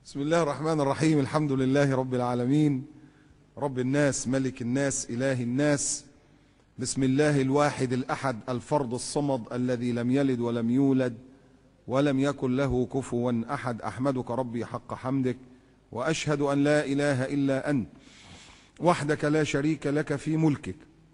بسم الله الرحمن الرحيم. الحمد لله رب العالمين، رب الناس ملك الناس إله الناس. بسم الله الواحد الأحد الفرد الصمد الذي لم يلد ولم يولد ولم يكن له كفوا أحد. أحمدك ربي حق حمدك، وأشهد أن لا إله إلا أنت وحدك لا شريك لك في ملكك.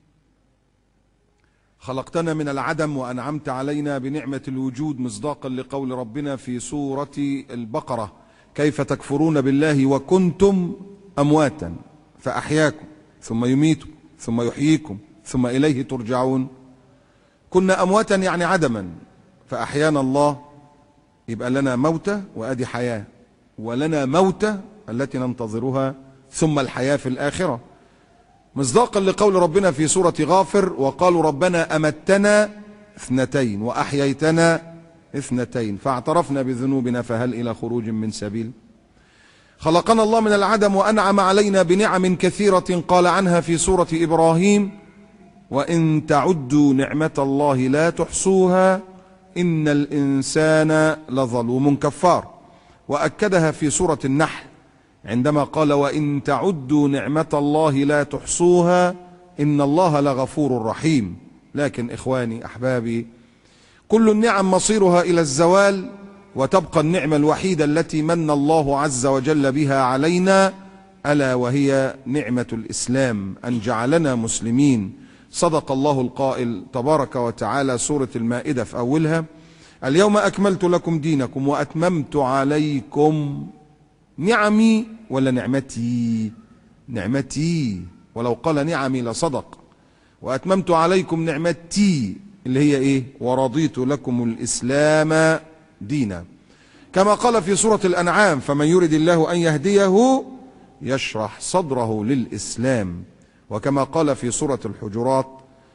خلقتنا من العدم وأنعمت علينا بنعمة الوجود، مصداقا لقول ربنا في سورة البقرة: كيف تكفرون بالله وكنتم أمواتا فأحياكم ثم يميتكم ثم يحييكم ثم إليه ترجعون. كنا أمواتا يعني عدما، فأحيانا الله، يبقى لنا موتة وأدي حياة، ولنا موتة التي ننتظرها، ثم الحياة في الآخرة، مصداقا لقول ربنا في سورة غافر: وقالوا ربنا أمتنا اثنتين وأحييتنا اثنتين فاعترفنا بذنوبنا فهل إلى خروج من سبيل. خلقنا الله من العدم وأنعم علينا بنعم كثيرة قال عنها في سورة إبراهيم: وإن تعدوا نعمة الله لا تحصوها إن الإنسان لظلوم كفار. وأكدها في سورة النحل عندما قال: وإن تعدوا نعمة الله لا تحصوها إن الله لغفور رحيم. لكن إخواني أحبابي، كل النعم مصيرها إلى الزوال، وتبقى النعمة الوحيدة التي من الله عز وجل بها علينا، ألا وهي نعمة الإسلام، أن جعلنا مسلمين. صدق الله القائل تبارك وتعالى، سورة المائدة في أولها: اليوم أكملت لكم دينكم وأتممت عليكم نعمي، ولا نعمتي؟ نعمتي، ولو قال نعمي لصدق. وأتممت عليكم نعمتي اللي هي إيه؟ ورضيت لكم الإسلام دينا. كما قال في سورة الأنعام: فمن يرد الله أن يهديه يشرح صدره للإسلام. وكما قال في سورة الحجرات: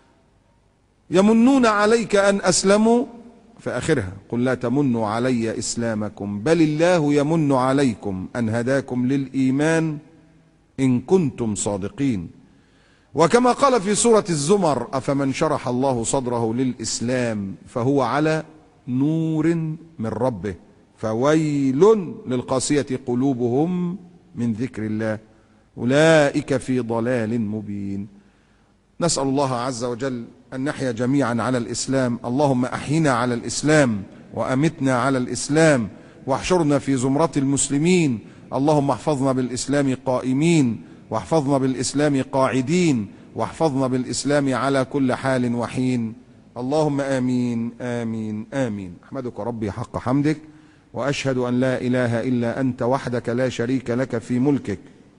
يمنون عليك أن أسلموا، في آخرها: قل لا تمنوا علي إسلامكم بل الله يمن عليكم أن هداكم للإيمان إن كنتم صادقين. وكما قال في سورة الزمر: أفمن شرح الله صدره للإسلام فهو على نور من ربه فويل للقاسية قلوبهم من ذكر الله أولئك في ضلال مبين. نسأل الله عز وجل أن نحيا جميعا على الإسلام. اللهم أحينا على الإسلام وأمتنا على الإسلام واحشرنا في زمرة المسلمين. اللهم احفظنا بالإسلام قائمين، واحفظنا بالإسلام قاعدين، واحفظنا بالإسلام على كل حال وحين. اللهم آمين آمين آمين. أحمدك ربي حق حمدك، وأشهد أن لا إله إلا أنت وحدك لا شريك لك في ملكك.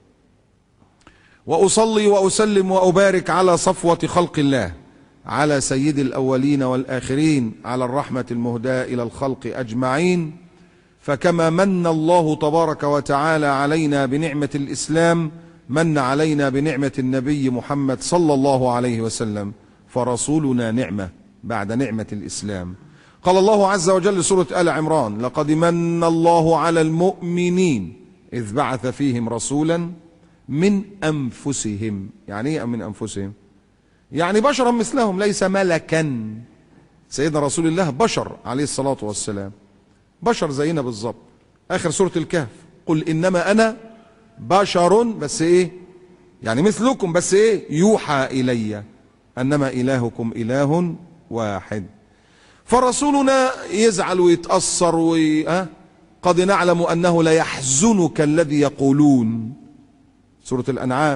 وأصلي وأسلم وأبارك على صفوة خلق الله، على سيد الأولين والآخرين، على الرحمة المهداة إلى الخلق أجمعين. فكما من الله تبارك وتعالى علينا بنعمة الإسلام، من علينا بنعمة النبي محمد صلى الله عليه وسلم، فرسولنا نعمة بعد نعمة الإسلام. قال الله عز وجل سورة آل عمران: لقد من الله على المؤمنين إذ بعث فيهم رسولا من أنفسهم. يعني إيه من أنفسهم؟ يعني بشرا مثلهم، ليس ملكا. سيدنا رسول الله بشر عليه الصلاة والسلام، بشر زينا بالظبط. آخر سورة الكهف: قل إنما أنا بشر، بس إيه؟ يعني مثلكم، بس إيه؟ يوحى إلي أنما إلهكم إله واحد. فرسولنا يزعل ويتأثر قد نعلم أنه لا يحزنك الذي يقولون. سورة الأنعام.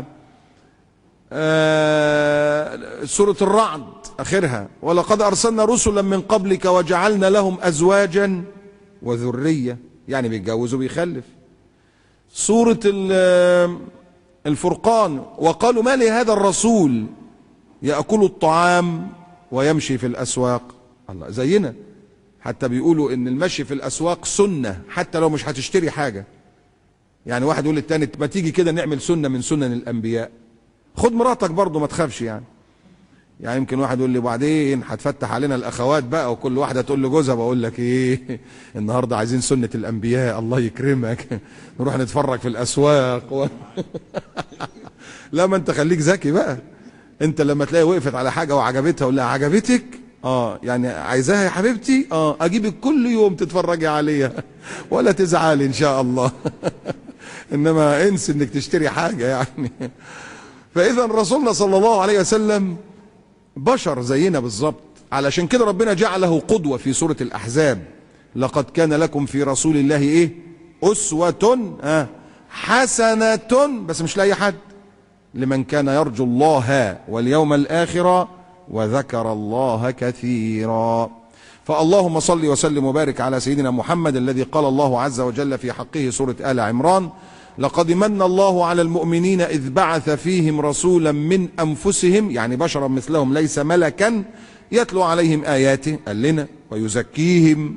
سورة الرعد آخرها: ولقد أرسلنا رسلا من قبلك وجعلنا لهم أزواجا وذرية، يعني بيتجوز وبيخلف. سورة الفرقان: وقالوا ما لهذا الرسول يأكل الطعام ويمشي في الأسواق. الله، زينا حتى بيقولوا إن المشي في الأسواق سنة حتى لو مش هتشتري حاجة. يعني واحد يقول للتاني: ما تيجي كده نعمل سنة من سنن الأنبياء، خد مراتك برضو ما تخافش. يعني يمكن واحد يقول لي: وبعدين هتفتح علينا الأخوات بقى وكل واحدة تقول لجوزها. بقول لك إيه، النهاردة عايزين سنة الأنبياء، الله يكرمك، نروح نتفرج في الأسواق لا، ما أنت خليك ذكي بقى. أنت لما تلاقي وقفت على حاجة وعجبتها قول لها: عجبتك؟ يعني عايزاها يا حبيبتي، اجيبك كل يوم تتفرجي عليها ولا تزعلي ان شاء الله. انما انسي انك تشتري حاجة يعني. فاذا رسولنا صلى الله عليه وسلم بشر زينا بالظبط، علشان كده ربنا جعله قدوة في سورة الاحزاب. لقد كان لكم في رسول الله ايه؟ اسوة حسنة، بس مش لاي حد، لمن كان يرجو الله واليوم الاخر وذكر الله كثيرا. فاللهم صل وسلم وبارك على سيدنا محمد الذي قال الله عز وجل في حقه سورة آل عمران: لقد من الله على المؤمنين إذ بعث فيهم رسولا من أنفسهم، يعني بشرا مثلهم ليس ملكا، يتلو عليهم آياته، قال لنا، ويزكيهم،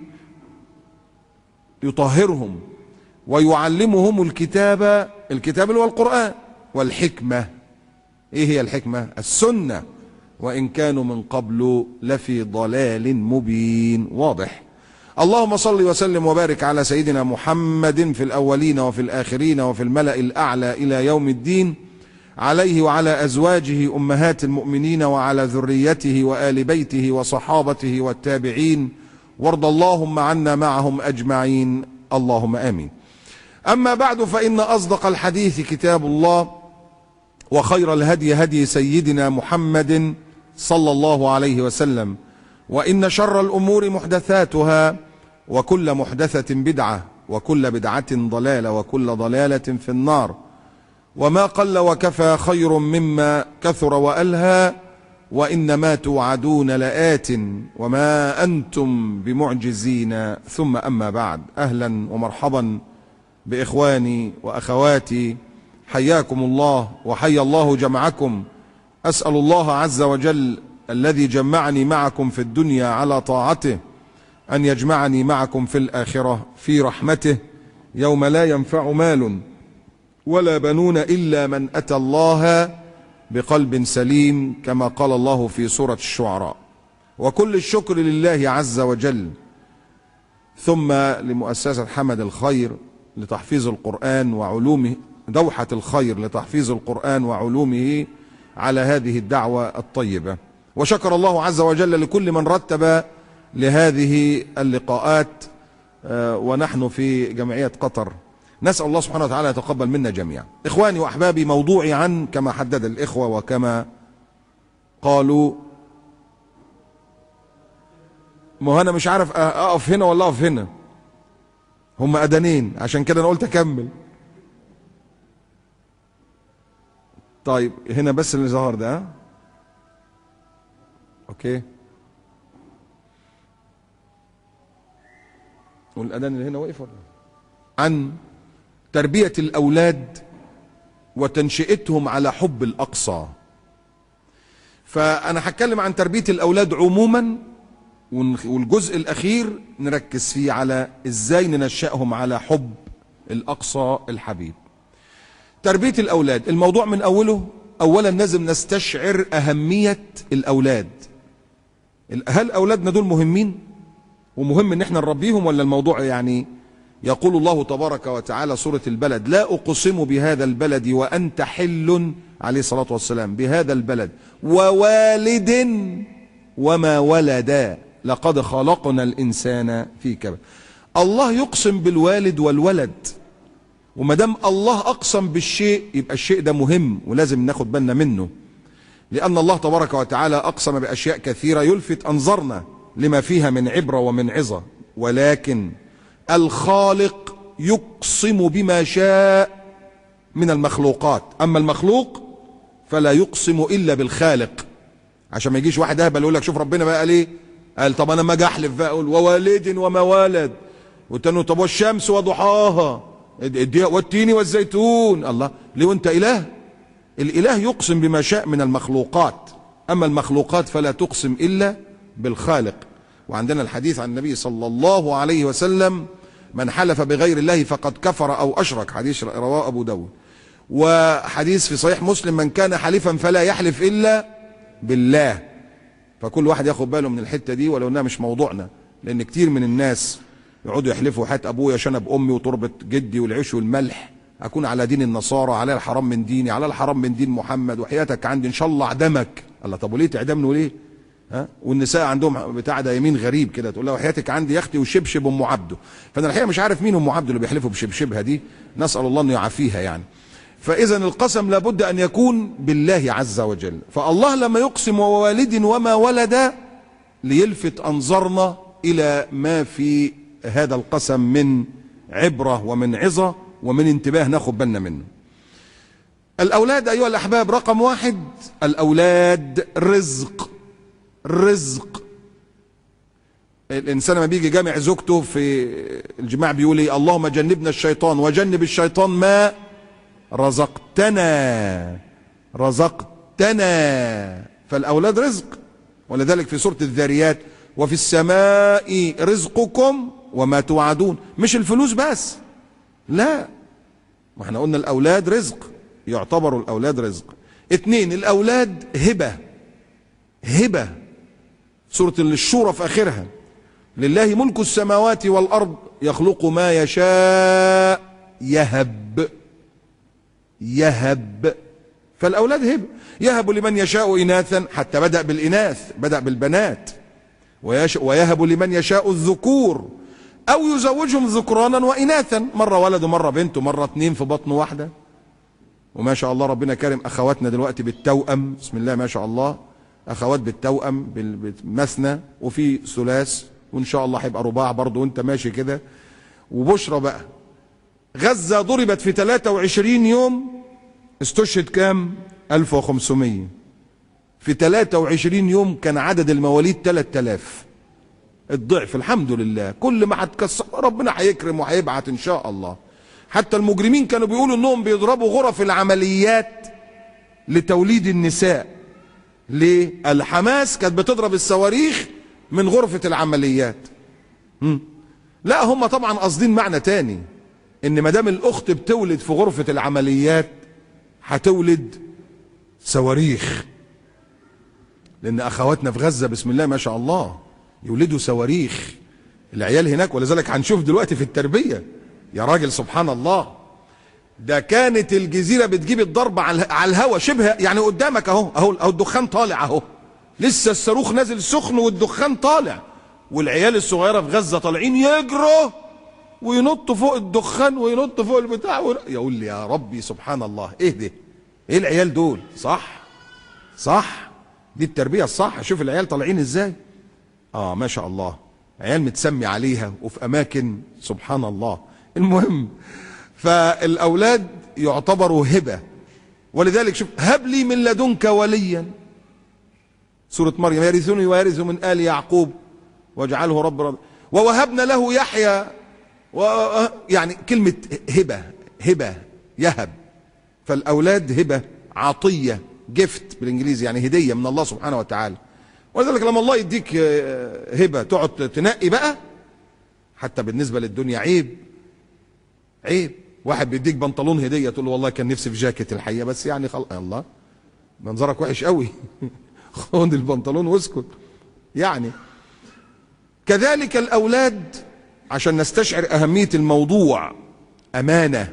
يطهرهم، ويعلمهم الكتاب اللي هو القرآن، والحكمة. ايه هي الحكمة؟ السنة، وإن كانوا من قبل لفي ضلال مبين. واضح. اللهم صل وسلم وبارك على سيدنا محمد في الأولين وفي الآخرين وفي الملأ الأعلى إلى يوم الدين، عليه وعلى أزواجه أمهات المؤمنين وعلى ذريته وآل بيته وصحابته والتابعين، وارض اللهم عنا معهم أجمعين، اللهم آمين. أما بعد، فإن أصدق الحديث كتاب الله، وخير الهدي هدي سيدنا محمد صلى الله عليه وسلم، وإن شر الأمور محدثاتها، وكل محدثة بدعة، وكل بدعة ضلالة، وكل ضلالة في النار. وما قل وكفى خير مما كثر وألهى، وإنما توعدون لآت وما أنتم بمعجزين. ثم أما بعد، أهلا ومرحبا بإخواني وأخواتي، حياكم الله وحيا الله جمعكم. أسأل الله عز وجل الذي جمعني معكم في الدنيا على طاعته أن يجمعني معكم في الآخرة في رحمته، يوم لا ينفع مال ولا بنون إلا من أتى الله بقلب سليم، كما قال الله في سورة الشعراء. وكل الشكر لله عز وجل، ثم لمؤسسة حمد الخير لتحفيظ القرآن وعلومه، دوحة الخير لتحفيظ القرآن وعلومه، على هذه الدعوة الطيبة. وشكر الله عز وجل لكل من رتب لهذه اللقاءات، ونحن في جمعية قطر. نسأل الله سبحانه وتعالى يتقبل منا جميعا. إخواني وأحبابي، موضوعي عن كما حدد الإخوة وكما قالوا، ما أنا مش عارف أقف هنا ولا أقف هنا، هم أدانين، عشان كده أنا قلت أكمل. طيب هنا بس اللي ظهر ده، اوكي، والاذان اللي هنا وقف ولا؟ عن تربية الاولاد وتنشئتهم على حب الاقصى. فانا هتكلم عن تربية الاولاد عموما، والجزء الاخير نركز فيه على ازاي ننشئهم على حب الاقصى الحبيب. تربية الأولاد، الموضوع من أوله، أولا لازم نستشعر أهمية الأولاد. هل أولادنا دول مهمين ومهم إن احنا نربيهم، ولا الموضوع يعني؟ يقول الله تبارك وتعالى سورة البلد: لا أقسم بهذا البلد وأنت حل، عليه الصلاة والسلام، بهذا البلد ووالد وما ولد لقد خلقنا الإنسان في كبد. الله يقسم بالوالد والولد، وما دام الله اقسم بالشيء يبقى الشيء ده مهم ولازم ناخد بالنا منه، لان الله تبارك وتعالى اقسم باشياء كثيره يلفت انظارنا لما فيها من عبره ومن عظه. ولكن الخالق يقسم بما شاء من المخلوقات، اما المخلوق فلا يقسم الا بالخالق. عشان ما يجيش واحد اهبل يقول لك شوف ربنا بقى قال ايه، قال طب انا ما اجي احلف بقى اقول ووالد وما ولد، والتاني طب والشمس وضحاها والتين والزيتون. الله، ليه وانت اله؟ الاله يقسم بما شاء من المخلوقات، اما المخلوقات فلا تقسم الا بالخالق. وعندنا الحديث عن النبي صلى الله عليه وسلم: من حلف بغير الله فقد كفر او اشرك، حديث رواه ابو داود. وحديث في صحيح مسلم: من كان حلفا فلا يحلف الا بالله. فكل واحد ياخد باله من الحته دي، ولو انها مش موضوعنا، لان كتير من الناس يقعدوا يحلفوا حياة ابويا شنب امي وتربة جدي والعيش والملح، اكون على دين النصارى، على الحرام من ديني، على الحرام من دين محمد، وحياتك عندي ان شاء الله اعدمك. الله، طب وليه تعدمني وليه؟ ها، والنساء عندهم بتاع ده يمين غريب كده، تقول له وحياتك عندي يا اختي وشبشب ام عبده. فانا الحقيقه مش عارف مين ام عبده اللي بيحلفوا بشبشبها دي، نسال الله انه يعافيها يعني. فاذا القسم لابد ان يكون بالله عز وجل. فالله لما يقسم ووالد وما ولد ليلفت انظارنا الى ما في هذا القسم من عبره ومن عظه ومن انتباه ناخد بالنا منه. الاولاد ايها الاحباب، رقم واحد، الاولاد رزق. رزق. الانسان لما بيجي جامع زوجته في الجماع بيقول ايه؟ اللهم جنبنا الشيطان وجنب الشيطان ما رزقتنا. رزقتنا. فالاولاد رزق. ولذلك في سورة الذاريات وفي السماء رزقكم وما توعدون. مش الفلوس بس، لا، ما احنا قلنا الاولاد رزق، يعتبروا الاولاد رزق. اتنين، الاولاد هبة. هبة. سورة الشورى في اخرها لله ملك السماوات والارض يخلق ما يشاء يهب. يهب. فالاولاد هبة. يهب لمن يشاء اناثا، حتى بدأ بالاناث، بدأ بالبنات. ويهب لمن يشاء الذكور او يزوجهم ذكرانا واناثا، مرة ولد ومرة بنت ومرة اتنين في بطن واحدة. وما شاء الله ربنا كرم اخواتنا دلوقتي بالتوأم، بسم الله ما شاء الله، اخوات بالتوأم بالمثنى وفي ثلاث، وان شاء الله هيبقى رباع برضه وانت ماشي كده. وبشرى بقى، غزة ضربت في 23 يوم، استشهد كام؟ 1500. في 23 يوم كان عدد المواليد 3000، الضعف. الحمد لله. كل ما هتكسر ربنا هيكرم وهيبعت ان شاء الله. حتى المجرمين كانوا بيقولوا انهم بيضربوا غرف العمليات لتوليد النساء. ليه؟ الحماس كانت بتضرب الصواريخ من غرفة العمليات. لا، هم طبعا قاصدين معنى تاني، ان ما دام الاخت بتولد في غرفة العمليات هتولد صواريخ، لان اخواتنا في غزة بسم الله ما شاء الله يولدوا صواريخ العيال هناك. ولذلك هنشوف دلوقتي في التربية يا راجل سبحان الله، ده كانت الجزيرة بتجيب الضرب على الهوا شبه يعني قدامك اهو الدخان طالع اهو، لسه الصاروخ نازل سخن والدخان طالع، والعيال الصغيرة في غزة طالعين يجروا وينطوا فوق الدخان وينطوا فوق البتاع يقول لي يا ربي سبحان الله، ايه ده؟ ايه العيال دول؟ صح صح، دي التربية الصح. شوف العيال طالعين ازاي، ما شاء الله، عيال متسمي عليها وفي اماكن سبحان الله. المهم، فالاولاد يعتبروا هبة. ولذلك شوف، هب لي من لدنك وليا، سورة مريم، يرثني ويرث من آل يعقوب واجعله رب. ووهبنا له يحيى. يعني كلمة هبة، هبة يهب. فالاولاد هبة، عطية، جفت بالانجليزي، يعني هدية من الله سبحانه وتعالى. ولذلك لما الله يديك هبة تقعد تنقي بقى، حتى بالنسبة للدنيا عيب. عيب واحد بيديك بنطلون هدية تقول له والله كان نفسي في جاكيت الحقيقة، بس يعني الله منظرك وحش قوي خد البنطلون واسكت. يعني كذلك الاولاد، عشان نستشعر اهمية الموضوع، امانة.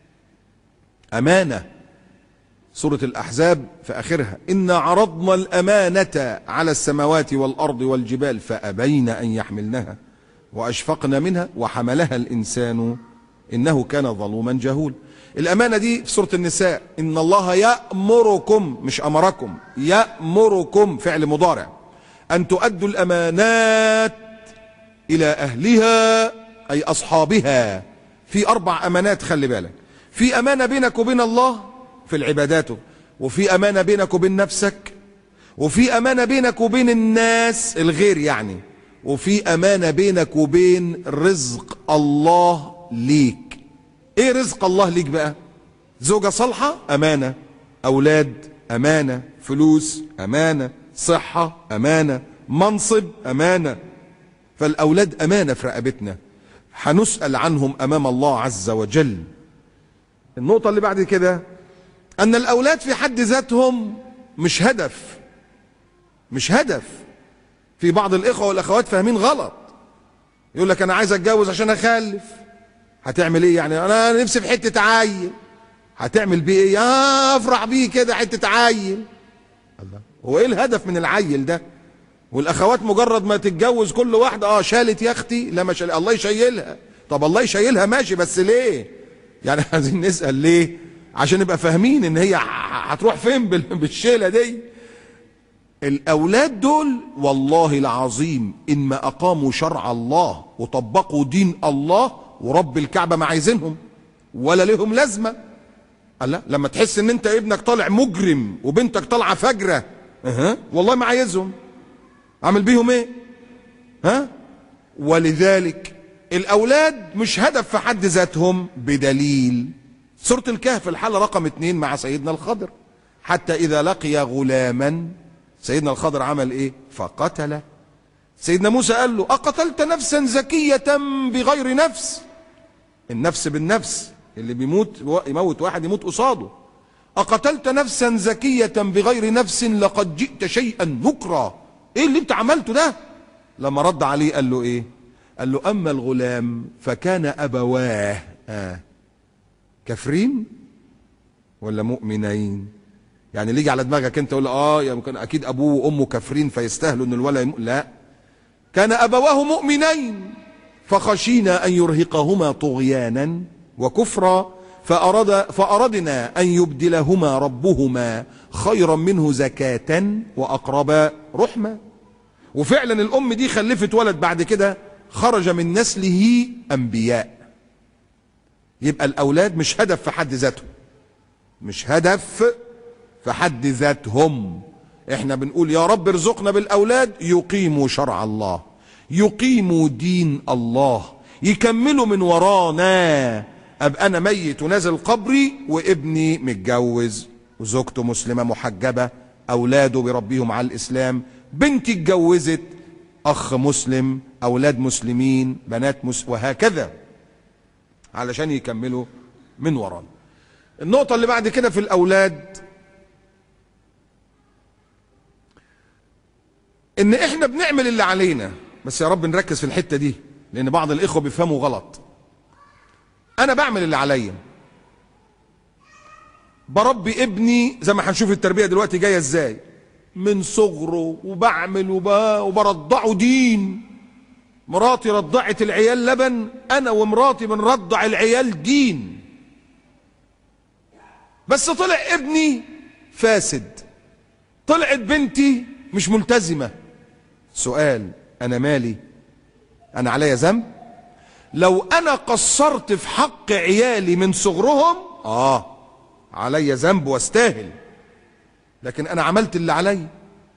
امانة. سورة الاحزاب في اخرها انا عرضنا الامانة على السماوات والارض والجبال فابين ان يحملنها واشفقن منها وحملها الانسان انه كان ظلوما جهولا. الامانة دي في سورة النساء ان الله يأمركم، مش امركم، يأمركم فعل مضارع، ان تؤدوا الامانات الى اهلها اي اصحابها. في 4 امانات، خلي بالك. في امانة بينك وبين الله في العبادات، وفي امانة بينك وبين نفسك، وفي امانة بينك وبين الناس الغير يعني، وفي امانة بينك وبين رزق الله ليك. ايه رزق الله ليك بقى؟ زوجة صالحة امانة، اولاد امانة، فلوس امانة، صحة امانة، منصب امانة. فالاولاد امانة في رقبتنا، هنسأل عنهم امام الله عز وجل. النقطة اللي بعد كده ان الاولاد في حد ذاتهم مش هدف. مش هدف. في بعض الاخوة والاخوات فاهمين غلط، يقول لك انا عايز اتجوز عشان اخلف. هتعمل ايه يعني؟ انا نفسي في حتة عيل. هتعمل بيه ايه؟ افرح بيه كده حتة عيل. الله، هو ايه الهدف من العيل ده؟ والاخوات مجرد ما تتجوز كل واحده شالت يا اختي، لا ما شال، الله يشيلها. طب الله يشيلها ماشي، بس ليه؟ يعني عايزين نسال ليه عشان نبقى فاهمين ان هي هتروح فين بالشيله دي. الاولاد دول والله العظيم ان ما اقاموا شرع الله وطبقوا دين الله ورب الكعبه ما عايزينهم ولا لهم لازمه. الله، لما تحس ان انت ابنك طالع مجرم وبنتك طالعه فجره، والله ما عايزهم، اعمل بيهم ايه؟ ولذلك الاولاد مش هدف في حد ذاتهم، بدليل سورة الكهف الحالة رقم 2 مع سيدنا الخضر، حتى اذا لقي غلاما، سيدنا الخضر عمل ايه؟ فقتله. سيدنا موسى قال له اقتلت نفسا زكية بغير نفس؟ النفس بالنفس، اللي يموت واحد يموت قصاده. اقتلت نفسا زكية بغير نفس لقد جئت شيئا نكرا، ايه اللي انت عملته ده؟ لما رد عليه قال له ايه؟ قال له اما الغلام فكان ابواه كافرين ولا مؤمنين؟ يعني اللي يجي على دماغك انت تقول يمكن اكيد ابوه وامه كافرين فيستاهلوا ان الولد لا، كان ابواه مؤمنين فخشينا ان يرهقهما طغيانا وكفرا فاردنا ان يبدلهما ربهما خيرا منه زكاة واقرب رحمة. وفعلا الام دي خلفت ولد بعد كده خرج من نسله انبياء. يبقى الاولاد مش هدف في حد ذاتهم، مش هدف في حد ذاتهم. احنا بنقول يا رب ارزقنا بالاولاد يقيموا شرع الله، يقيموا دين الله، يكملوا من ورانا. ابقى انا ميت ونازل قبري وابني متجوز وزوجته مسلمة محجبة، اولاده بيربيهم على الاسلام، بنتي اتجوزت اخ مسلم، اولاد مسلمين، بنات وهكذا، علشان يكملوا من ورانا. النقطة اللي بعد كده في الاولاد، ان احنا بنعمل اللي علينا، بس يا رب نركز في الحتة دي لان بعض الاخوة بيفهموا غلط. انا بعمل اللي عليا، بربي ابني زي ما هنشوف التربية دلوقتي جاية ازاي من صغره، وبعمل وبرضعه دين. مراتي رضعت العيال لبن، انا ومراتي بنرضع العيال دين. بس طلع ابني فاسد، طلعت بنتي مش ملتزمة. سؤال، انا مالي؟ انا عليا ذنب؟ لو انا قصرت في حق عيالي من صغرهم عليا ذنب واستاهل، لكن انا عملت اللي عليا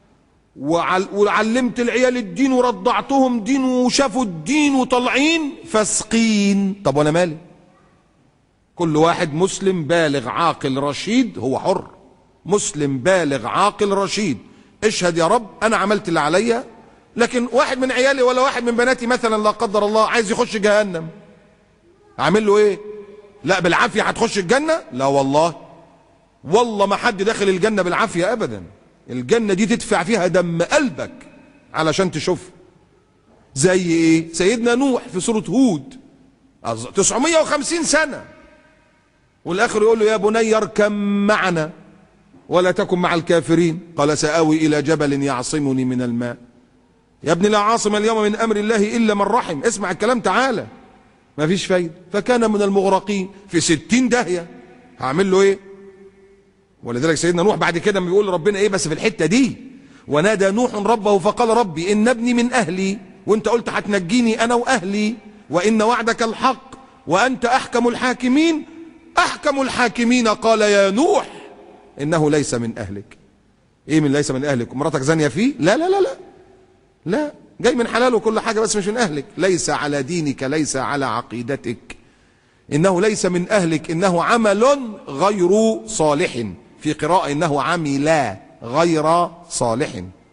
وعلمت العيال الدين ورضعتهم دين وشافوا الدين وطالعين فاسقين. طب وانا مالي؟ كل واحد مسلم بالغ عاقل رشيد هو حر، مسلم بالغ عاقل رشيد. اشهد يا رب انا عملت اللي عليا، لكن واحد من عيالي ولا واحد من بناتي مثلا لا قدر الله عايز يخش جهنم، اعمل له ايه؟ لا بالعافية هتخش الجنة؟ لا والله ما حد داخل الجنة بالعافية ابدا. الجنة دي تدفع فيها دم قلبك علشان تشوف. زي ايه؟ سيدنا نوح في سورة هود 950 سنة، والاخر يقول له يا بني اركب معنا ولا تكن مع الكافرين، قال سآوي الى جبل يعصمني من الماء. يا ابني لا عاصم اليوم من امر الله الا من رحم. اسمع الكلام تعالى، ما فيش فايدة. فكان من المغرقين في 60 داهية، هعمل له ايه؟ ولذلك سيدنا نوح بعد كده بيقول ربنا ايه بس في الحتة دي؟ ونادى نوح ربه فقال ربي ان ابني من اهلي، وانت قلت هتنجيني انا واهلي، وان وعدك الحق وانت احكم الحاكمين. احكم الحاكمين قال يا نوح انه ليس من اهلك. ايه من ليس من اهلك؟ مراتك زانية فيه؟ لا لا لا لا لا، جاي من حلال وكل حاجة بس مش من اهلك. ليس على دينك، ليس على عقيدتك، انه ليس من اهلك، انه عمل غير صالح. في قراءة انه عمل غير صالح.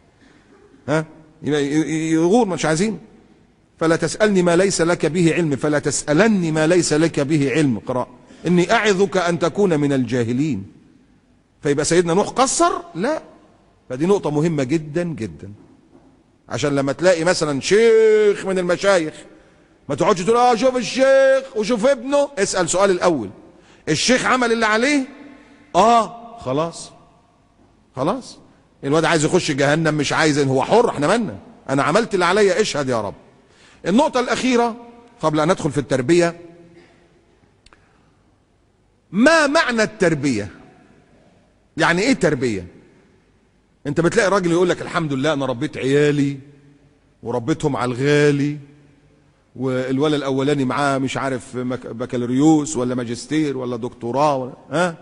يغور مش عايزين. فلا تسألني ما ليس لك به علم، فلا تسألني ما ليس لك به علم. قراءة اني اعظك ان تكون من الجاهلين. فيبقى سيدنا نوح قصر؟ لا. فدي نقطة مهمة جدا جدا، عشان لما تلاقي مثلا شيخ من المشايخ ما تقعدش تقول شوف الشيخ وشوف ابنه. اسأل سؤال الاول، الشيخ عمل اللي عليه؟ خلاص الواد عايز يخش جهنم مش عايز، هو حر، احنا مالنا، انا عملت اللي عليا، اشهد يا رب. النقطة الأخيرة قبل أن ندخل في التربية، ما معنى التربية؟ يعني ايه تربية؟ انت بتلاقي راجل يقول لك الحمد لله انا ربيت عيالي وربيتهم على الغالي، والولد الاولاني معاه مش عارف بكالوريوس ولا ماجستير ولا دكتوراه ولا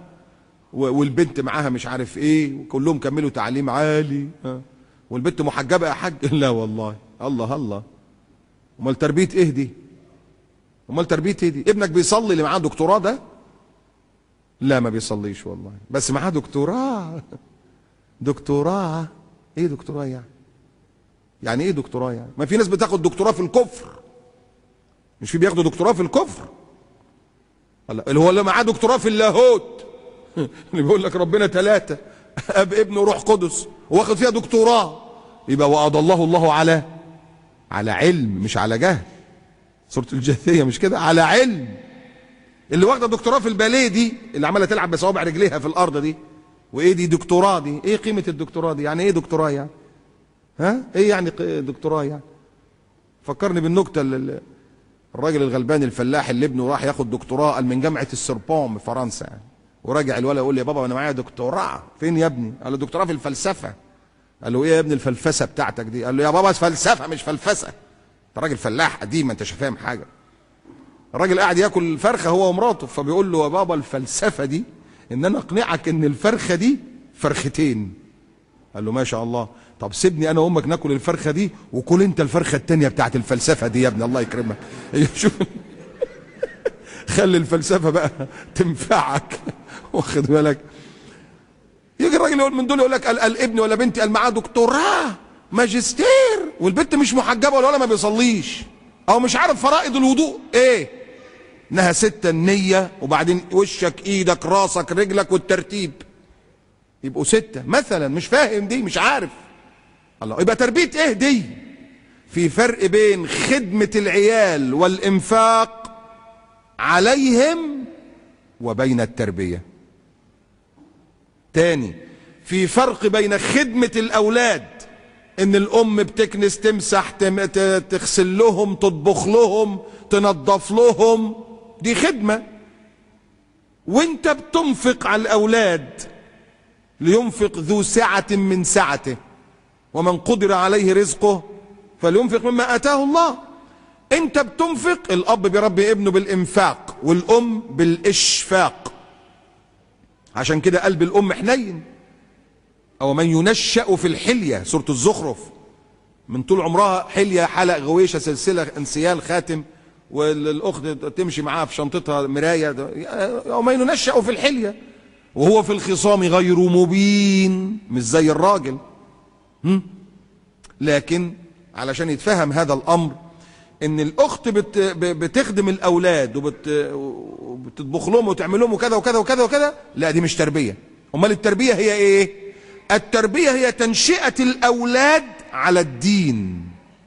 والبنت معاها مش عارف ايه، وكلهم كملوا تعليم عالي، والبنت محجبه يا حاج. لا والله، الله الله، امال تربيه ايه دي؟ امال تربيه ايه دي؟ ابنك بيصلي اللي معاه دكتوراه ده؟ لا ما بيصليش والله، بس معاه دكتوراه. دكتوراه ايه دكتوراه يعني؟ يعني ايه دكتوراه يعني؟ ما في ناس بتاخد دكتوراه في الكفر، مش في بياخدوا دكتوراه في الكفر؟ اللي هو اللي معاه دكتوراه في اللاهوت، اللي بيقول لك ربنا ثلاثة، اب ابن وروح قدس، واخد فيها دكتوراه، يبقى وأضله الله على علم مش على جهل. سورة الجاثية مش كده؟ على علم. اللي واخده دكتوراه في الباليه دي، اللي عماله تلعب بصوابع رجليها في الارض دي، وايه دي دكتوراه دي؟ ايه قيمه الدكتوراه دي؟ يعني ايه دكتوراه يعني؟ ها ايه يعني دكتوراه يعني؟ فكرني بالنكته الراجل الغلبان الفلاح اللي ابنه راح ياخد دكتوراه من جامعه السوربون في فرنسا يعني. وراجع الولد يقول لي يا بابا انا معايا دكتوراه. فين يا ابني؟ قال له دكتوراه في الفلسفه. قال له ايه يا ابني الفلفسه بتاعتك دي؟ قال له يا بابا فلسفه مش فلفسه. انت راجل فلاح قديم ما انتش فاهم حاجه. الراجل قاعد ياكل فرخه هو ومراته، فبيقول له يا بابا الفلسفه دي ان انا اقنعك ان الفرخه دي فرختين. قال له ما شاء الله، طب سيبني انا وامك ناكل الفرخه دي وكل انت الفرخه الثانيه بتاعت الفلسفه دي يا ابني الله يكرمك. شوف خلي الفلسفه بقى تنفعك. واخد بالك؟ يجي الراجل يقول من دول يقول لك الابن ولا بنتي قال معاه دكتوراه ماجستير، والبنت مش محجبه ولا ما بيصليش او مش عارف فرائض الوضوء ايه، انها 6 النية وبعدين وشك ايدك راسك رجلك والترتيب، يبقوا 6 مثلا. مش فاهم دي، مش عارف. الله، يبقى تربية ايه دي؟ في فرق بين خدمة العيال والانفاق عليهم وبين التربية. تاني، في فرق بين خدمة الاولاد، ان الام بتكنس تمسح تغسل لهم تطبخ لهم تنظف لهم، دي خدمة، وانت بتنفق على الاولاد. لينفق ذو سعة من سعته ومن قدر عليه رزقه فلينفق مما اتاه الله. انت بتنفق، الاب بيربي ابنه بالانفاق والام بالاشفاق. عشان كده قلب الام حنين. او من ينشأ في الحلية، سورة الزخرف، من طول عمرها حلية حلق غويشة سلسلة انسيال خاتم، والاخت تمشي معاها في شنطتها مراية. او من ينشأ في الحلية وهو في الخصام غير مبين، مش زي الراجل. لكن علشان يتفهم هذا الامر، ان الاخت بتخدم الاولاد وبتطبخ لهم وتعمل لهم وكذا وكذا وكذا وكذا، لا دي مش تربية. امال التربية هي ايه؟ التربية هي تنشئة الأولاد على الدين.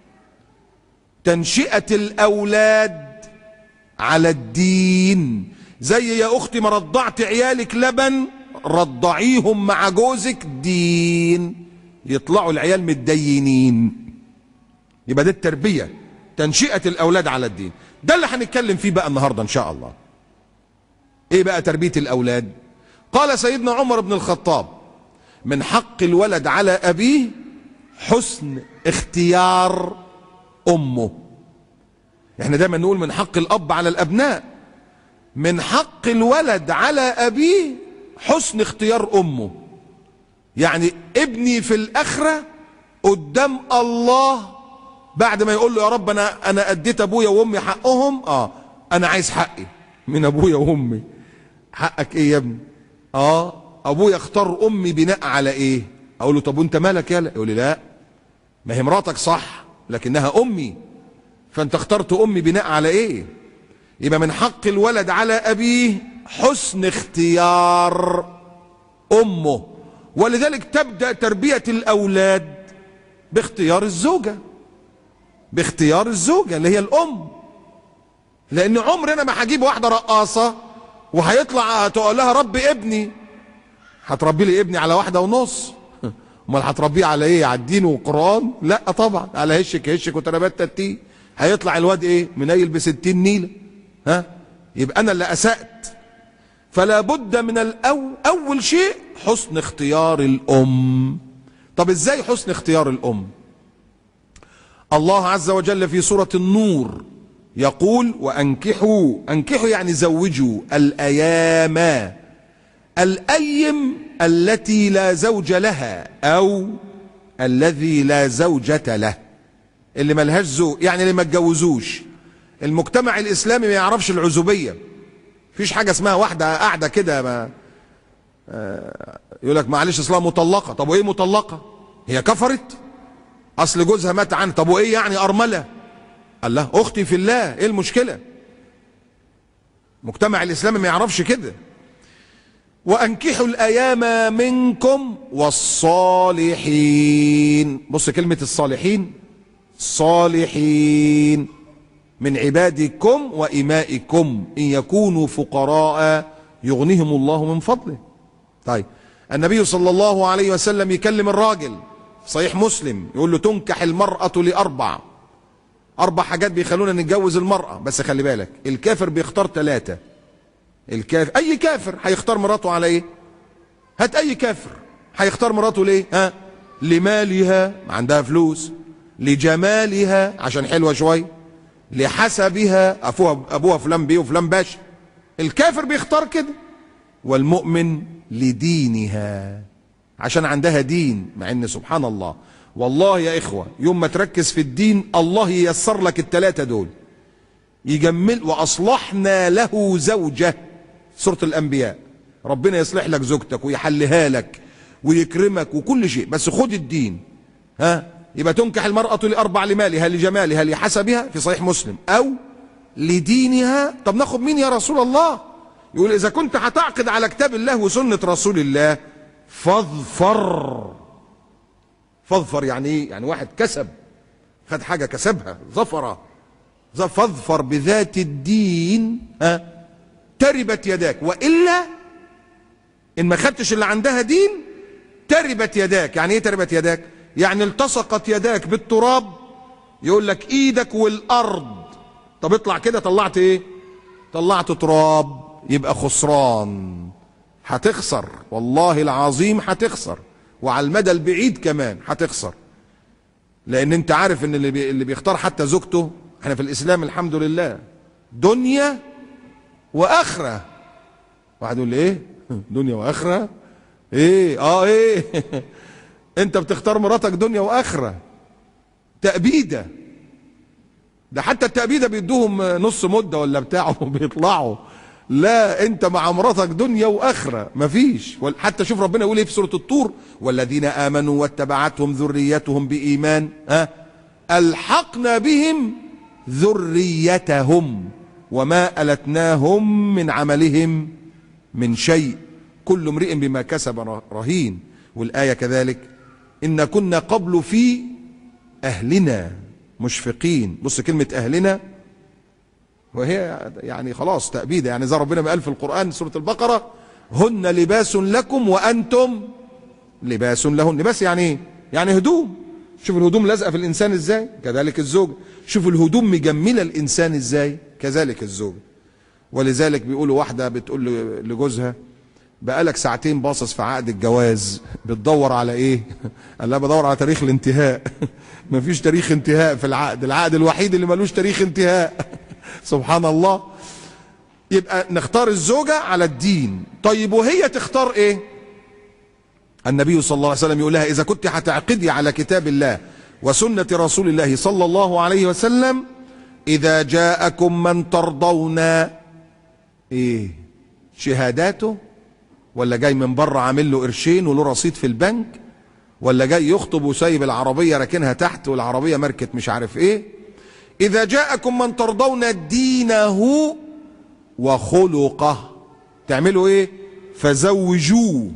تنشئة الأولاد على الدين. زي يا أختي ما رضعت عيالك لبن، رضعيهم مع جوزك دين، يطلعوا العيال متدينين. يبقى ده التربية، تنشئة الأولاد على الدين. ده اللي هنتكلم فيه بقى النهاردة إن شاء الله. إيه بقى تربية الأولاد؟ قال سيدنا عمر بن الخطاب: من حق الولد على أبيه حسن اختيار أمه. احنا دايما نقول من حق الأب على الأبناء، من حق الولد على أبيه حسن اختيار أمه. يعني ابني في الآخرة قدام الله بعد ما يقول له يا رب أنا أديت أبويا وأمي حقهم، أنا عايز حقي من أبويا وأمي. حقك إيه يا ابني؟ ابويا اختار امي بناء على ايه؟ اقول له طب وانت مالك يالا؟ يقول لي لا، ما هي مراتك صح لكنها امي، فانت اخترت امي بناء على ايه؟ يبقى من حق الولد على ابيه حسن اختيار امه. ولذلك تبدأ تربية الاولاد باختيار الزوجة، باختيار الزوجة اللي هي الام. لان عمرنا ما هجيب واحدة رقاصة وهيطلع تقول لها ربي ابني، هتربي لي ابني على 1.5، امال هتربيه على ايه؟ على الدين والقرآن؟ لا طبعا، على هشك هشك وتربات تتيه. هيطلع الواد ايه؟ منيل ب60 نيلة. ها؟ يبقى انا اللي اسأت. فلا بد من اول شيء حسن اختيار الام. طب ازاي حسن اختيار الام؟ الله عز وجل في سورة النور يقول وانكحوا، انكحوا يعني زوجوا الايام، الايم التي لا زوج لها او الذي لا زوجة له، اللي ملهاش زوج، يعني اللي ما اتجوزوش. المجتمع الاسلامي ما يعرفش العزوبية. مفيش حاجة اسمها واحدة قاعدة كده ما يقول لك معلش اصلها مطلقة. طب وايه مطلقة؟ هي كفرت؟ اصل جوزها مات عنها. طب وايه يعني ارملة؟ قال لها اختي في الله، ايه المشكلة؟ المجتمع الاسلامي ما يعرفش كده. وانكحوا الايام منكم والصالحين. بص كلمة الصالحين، صالحين من عبادكم وإمائكم إن يكونوا فقراء يغنيهم الله من فضله. طيب النبي صلى الله عليه وسلم يكلم الراجل في صحيح مسلم يقول له تنكح المرأة لأربع. 4 حاجات بيخلونا نتجوز المرأة، بس خلي بالك الكافر بيختار 3. الكافر أي كافر هيختار مراته على إيه؟ هات أي كافر هيختار مراته ليه؟ ها؟ لمالها، عندها فلوس، لجمالها عشان حلوة شوية، لحسبها، أبوها فلان بيه وفلان باشا. الكافر بيختار كده. والمؤمن لدينها عشان عندها دين. مع ان سبحان الله والله يا إخوة يوم ما تركز في الدين الله ييسر لك ال3 دول. يجمل وأصلحنا له زوجة، سورة الأنبياء. ربنا يصلح لك زوجتك ويحلها لك ويكرمك وكل شيء، بس خد الدين. ها؟ يبقى تنكح المرأة لأربع: لمالها، لجمالها، لحسبها في صحيح مسلم، أو لدينها. طب ناخد مين يا رسول الله؟ يقول إذا كنت هتعقد على كتاب الله وسنة رسول الله فاظفر. فاظفر يعني ايه؟ يعني واحد كسب، خد حاجة كسبها، ظفر. فاظفر بذات الدين تربت يداك، وإلا إن ما خدتش اللي عندها دين تربت يداك. يعني ايه تربت يداك؟ يعني التصقت يداك بالتراب. يقول لك ايدك والارض. طب اطلع كده طلعت ايه؟ طلعت تراب. يبقى خسران، هتخسر والله العظيم، هتخسر، وعلى المدى البعيد كمان هتخسر. لان انت عارف ان اللي بيختار حتى زوجته، احنا في الاسلام الحمد لله دنيا واخره. واحد يقول لي ايه دنيا واخره؟ ايه ايه انت بتختار مراتك دنيا واخره. تأبيدة. ده حتى التأبيدة بيدوهم نص مدة ولا بتاعه وبيطلعوا. لا، انت مع مراتك دنيا واخره مفيش. حتى شوف ربنا يقول ايه في سورة الطور: والذين آمنوا واتبعتهم ذريتهم بإيمان ألحقنا بهم ذريتهم وما ألتناهم من عملهم من شيء كل امرئ بما كسب رهين. والآية كذلك: إن كنا قبل في أهلنا مشفقين. بص كلمة أهلنا، وهي يعني خلاص تأبيدة، يعني زي ربنا ما قال في القرآن سورة البقرة: هن لباس لكم وأنتم لباس لهن. لباس يعني ايه؟ يعني هدوم. شوف الهدوم لازقة في الإنسان ازاي، كذلك الزوج. شوف الهدوم مجملة الإنسان ازاي، كذلك الزوج. ولذلك بيقولوا واحدة بتقول لجوزها: بقالك ساعتين باصص في عقد الجواز، بتدور على ايه؟ قال لها: بدور على تاريخ الانتهاء. مفيش تاريخ انتهاء في العقد، العقد الوحيد اللي ملوش تاريخ انتهاء. سبحان الله. يبقى نختار الزوجة على الدين. طيب وهي تختار ايه؟ النبي صلى الله عليه وسلم يقول لها: اذا كنت هتعقدي على كتاب الله وسنة رسول الله صلى الله عليه وسلم، اذا جاءكم من ترضون ايه؟ شهاداته، ولا جاي من بره عامل له قرشين وله رصيد في البنك، ولا جاي يخطب وسايب العربية راكنها تحت والعربية ماركت مش عارف ايه. اذا جاءكم من ترضون دينه وخلقه، تعملوا ايه؟ فزوجوه،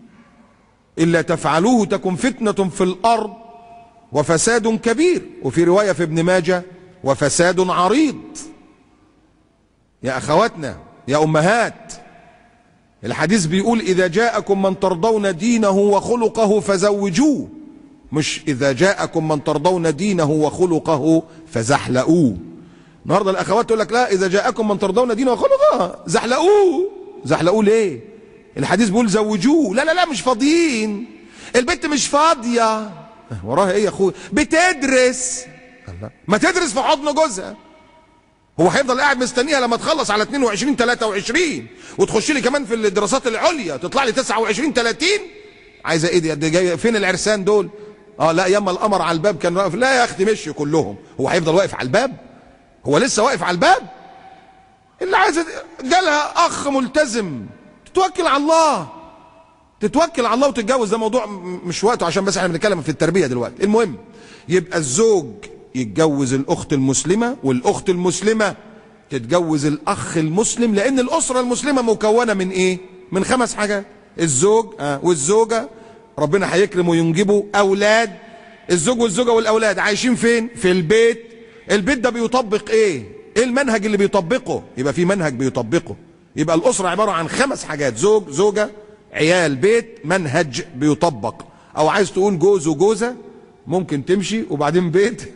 الا تفعلوه تكن فتنة في الارض وفساد كبير. وفي رواية في ابن ماجه: وفساد عريض. يا اخواتنا يا امهات، الحديث بيقول إذا جاءكم من ترضون دينه وخلقه فزوجوه، مش إذا جاءكم من ترضون دينه وخلقه فزحلقوه. النهارده الأخوات تقول لك لا، إذا جاءكم من ترضون دينه وخلقه زحلقوه. زحلقوه ليه؟ الحديث بيقول زوجوه. لا لا لا، مش فاضيين، البنت مش فاضية. وراها ايه يا اخويا؟ بتدرس. ما تدرس في حضن جوزها. هو هيفضل قاعد مستنيها لما تخلص على 22 23 وتخش لي كمان في الدراسات العليا تطلع لي 29 30؟ عايزه ايه دي؟ جايه فين العرسان دول؟ لا ياما القمر على الباب كان واقف. لا يا اختي مشي كلهم. هو هيفضل واقف على الباب؟ هو لسه واقف على الباب؟ اللي عايزه جالها اخ ملتزم تتوكل على الله، تتوكل على الله وتتجوز. ده موضوع مش وقته عشان بس احنا بنتكلم في التربيه دلوقتي. المهم يبقى الزوج يتجوز الاخت المسلمه، والاخت المسلمه تتجوز الاخ المسلم، لان الاسره المسلمه مكونه من ايه؟ من 5 حاجات. الزوج والزوجه ربنا هيكرم وينجبوا اولاد. الزوج والزوجه والاولاد عايشين فين؟ في البيت. البيت ده بيطبق ايه؟ ايه المنهج اللي بيطبقه؟ يبقى في منهج بيطبقه. يبقى الاسره عباره عن 5 حاجات: زوج، زوجه، عيال، بيت، منهج بيطبق. او عايز تقول جوز وجوزه ممكن تمشي، وبعدين بيت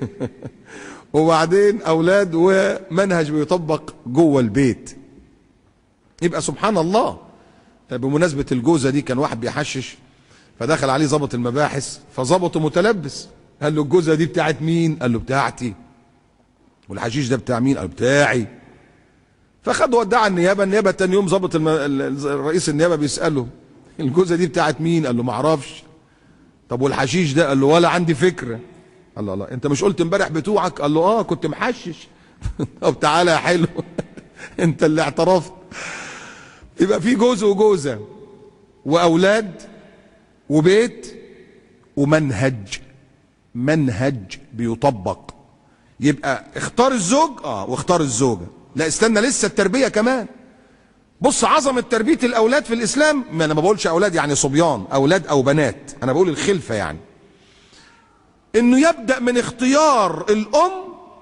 وبعدين اولاد ومنهج بيطبق جوه البيت. يبقى سبحان الله. بمناسبه الجوزه دي، كان واحد بيحشش فدخل عليه ضابط المباحث، فظبطه متلبس، قال له الجوزه دي بتاعت مين؟ قال له بتاعتي. والحشيش ده بتاع مين؟ قال له بتاعي. فخد ودع النيابه. النيابه تاني يوم ظابط رئيس النيابه بيساله الجوزه دي بتاعت مين؟ قال له ما اعرفش. طب والحشيش ده؟ قال له ولا عندي فكره. قال له الله، انت مش قلت امبارح بتوعك؟ قال له كنت محشش. طب تعالى يا حلو انت اللي اعترفت. يبقى في جوز وجوزه واولاد وبيت ومنهج، منهج بيطبق. يبقى اختار الزوج واختار الزوجه. لا استنى، لسه التربيه كمان. بص عظمه تربيه الاولاد في الاسلام. ما انا ما بقولش اولاد يعني صبيان، اولاد او بنات، انا بقول الخلفه يعني. انه يبدا من اختيار الام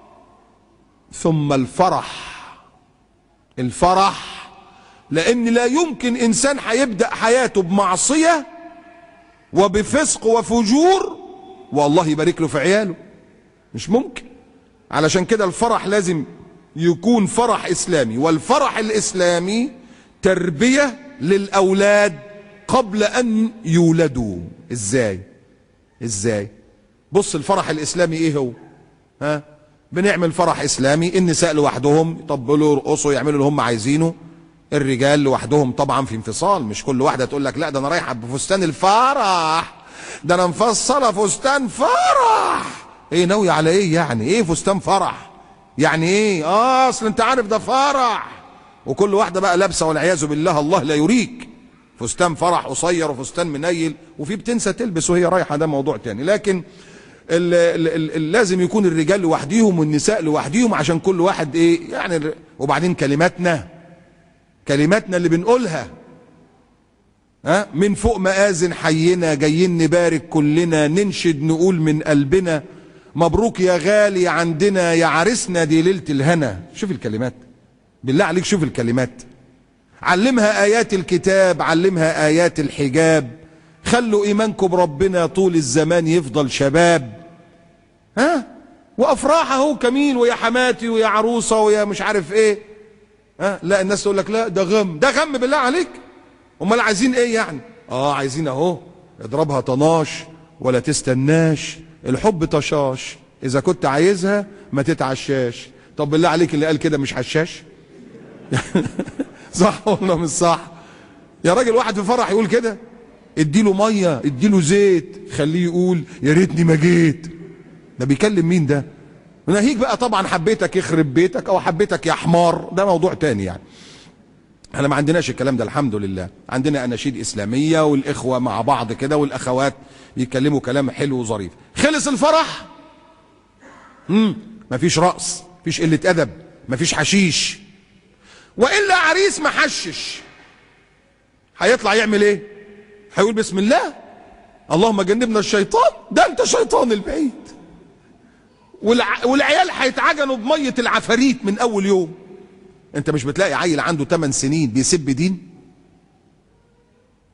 ثم الفرح. الفرح، لان لا يمكن انسان هيبدا حياته بمعصيه وبفسق وفجور والله يبارك له في عياله، مش ممكن. علشان كده الفرح لازم يكون فرح اسلامي، والفرح الاسلامي تربيه للاولاد قبل ان يولدوا. ازاي؟ بص الفرح الاسلامي ايه هو؟ بنعمل فرح اسلامي، النساء لوحدهم يطبلوا يرقصوا يعملوا اللي هم عايزينه، الرجال لوحدهم طبعا في انفصال. مش كل واحده تقول لك لا ده انا رايحه بفستان الفرح، ده انا مفصله فستان فرح. ايه ناوي على ايه يعني؟ ايه فستان فرح يعني ايه؟ اصل انت عارف ده فرح. وكل واحده بقى لابسه والعياذ بالله الله لا يريك فستان فرح قصير وفستان منيل، وفي بتنسى تلبس وهي رايحه، ده موضوع تاني. لكن لازم يكون الرجال لوحديهم والنساء لوحديهم، عشان كل واحد ايه يعني. وبعدين كلماتنا اللي بنقولها من فوق مآذن حينا جايين نبارك كلنا، ننشد نقول من قلبنا مبروك يا غالي عندنا يا عرسنا دي ليلة الهنا. شوف الكلمات بالله عليك، شوف الكلمات. علمها آيات الكتاب، علمها آيات الحجاب، خلوا إيمانكم بربنا طول الزمان يفضل شباب. وأفراح اهو كمين، ويا حماتي ويا عروسة ويا مش عارف ايه. لا الناس تقول لك لا ده غم. ده غم بالله عليك؟ امال عايزين ايه يعني؟ عايزين اهو اضربها طناش ولا تستناش، الحب طشاش، اذا كنت عايزها ما تتعشاش. طب بالله عليك اللي قال كده مش حشاش؟ صح ولا مش صح؟ يا راجل واحد في فرح يقول كده؟ اديله ميه اديله زيت خليه يقول يا ريتني ما جيت. ده بيكلم مين ده؟ ناهيك بقى طبعا حبيتك يخرب بيتك او حبيتك يا حمار، ده موضوع تاني يعني. احنا ما عندناش الكلام ده الحمد لله. عندنا اناشيد اسلاميه والاخوه مع بعض كده والاخوات يتكلموا كلام حلو وظريف. خلص الفرح مفيش رقص، مفيش قله ادب، مفيش حشيش. والا عريس محشش هيطلع يعمل ايه؟ هيقول بسم الله اللهم جنبنا الشيطان. ده انت شيطان البعيد. والعيال هيتعجنوا بميه العفاريت من اول يوم. انت مش بتلاقي عيل عنده 8 سنين بيسب دين؟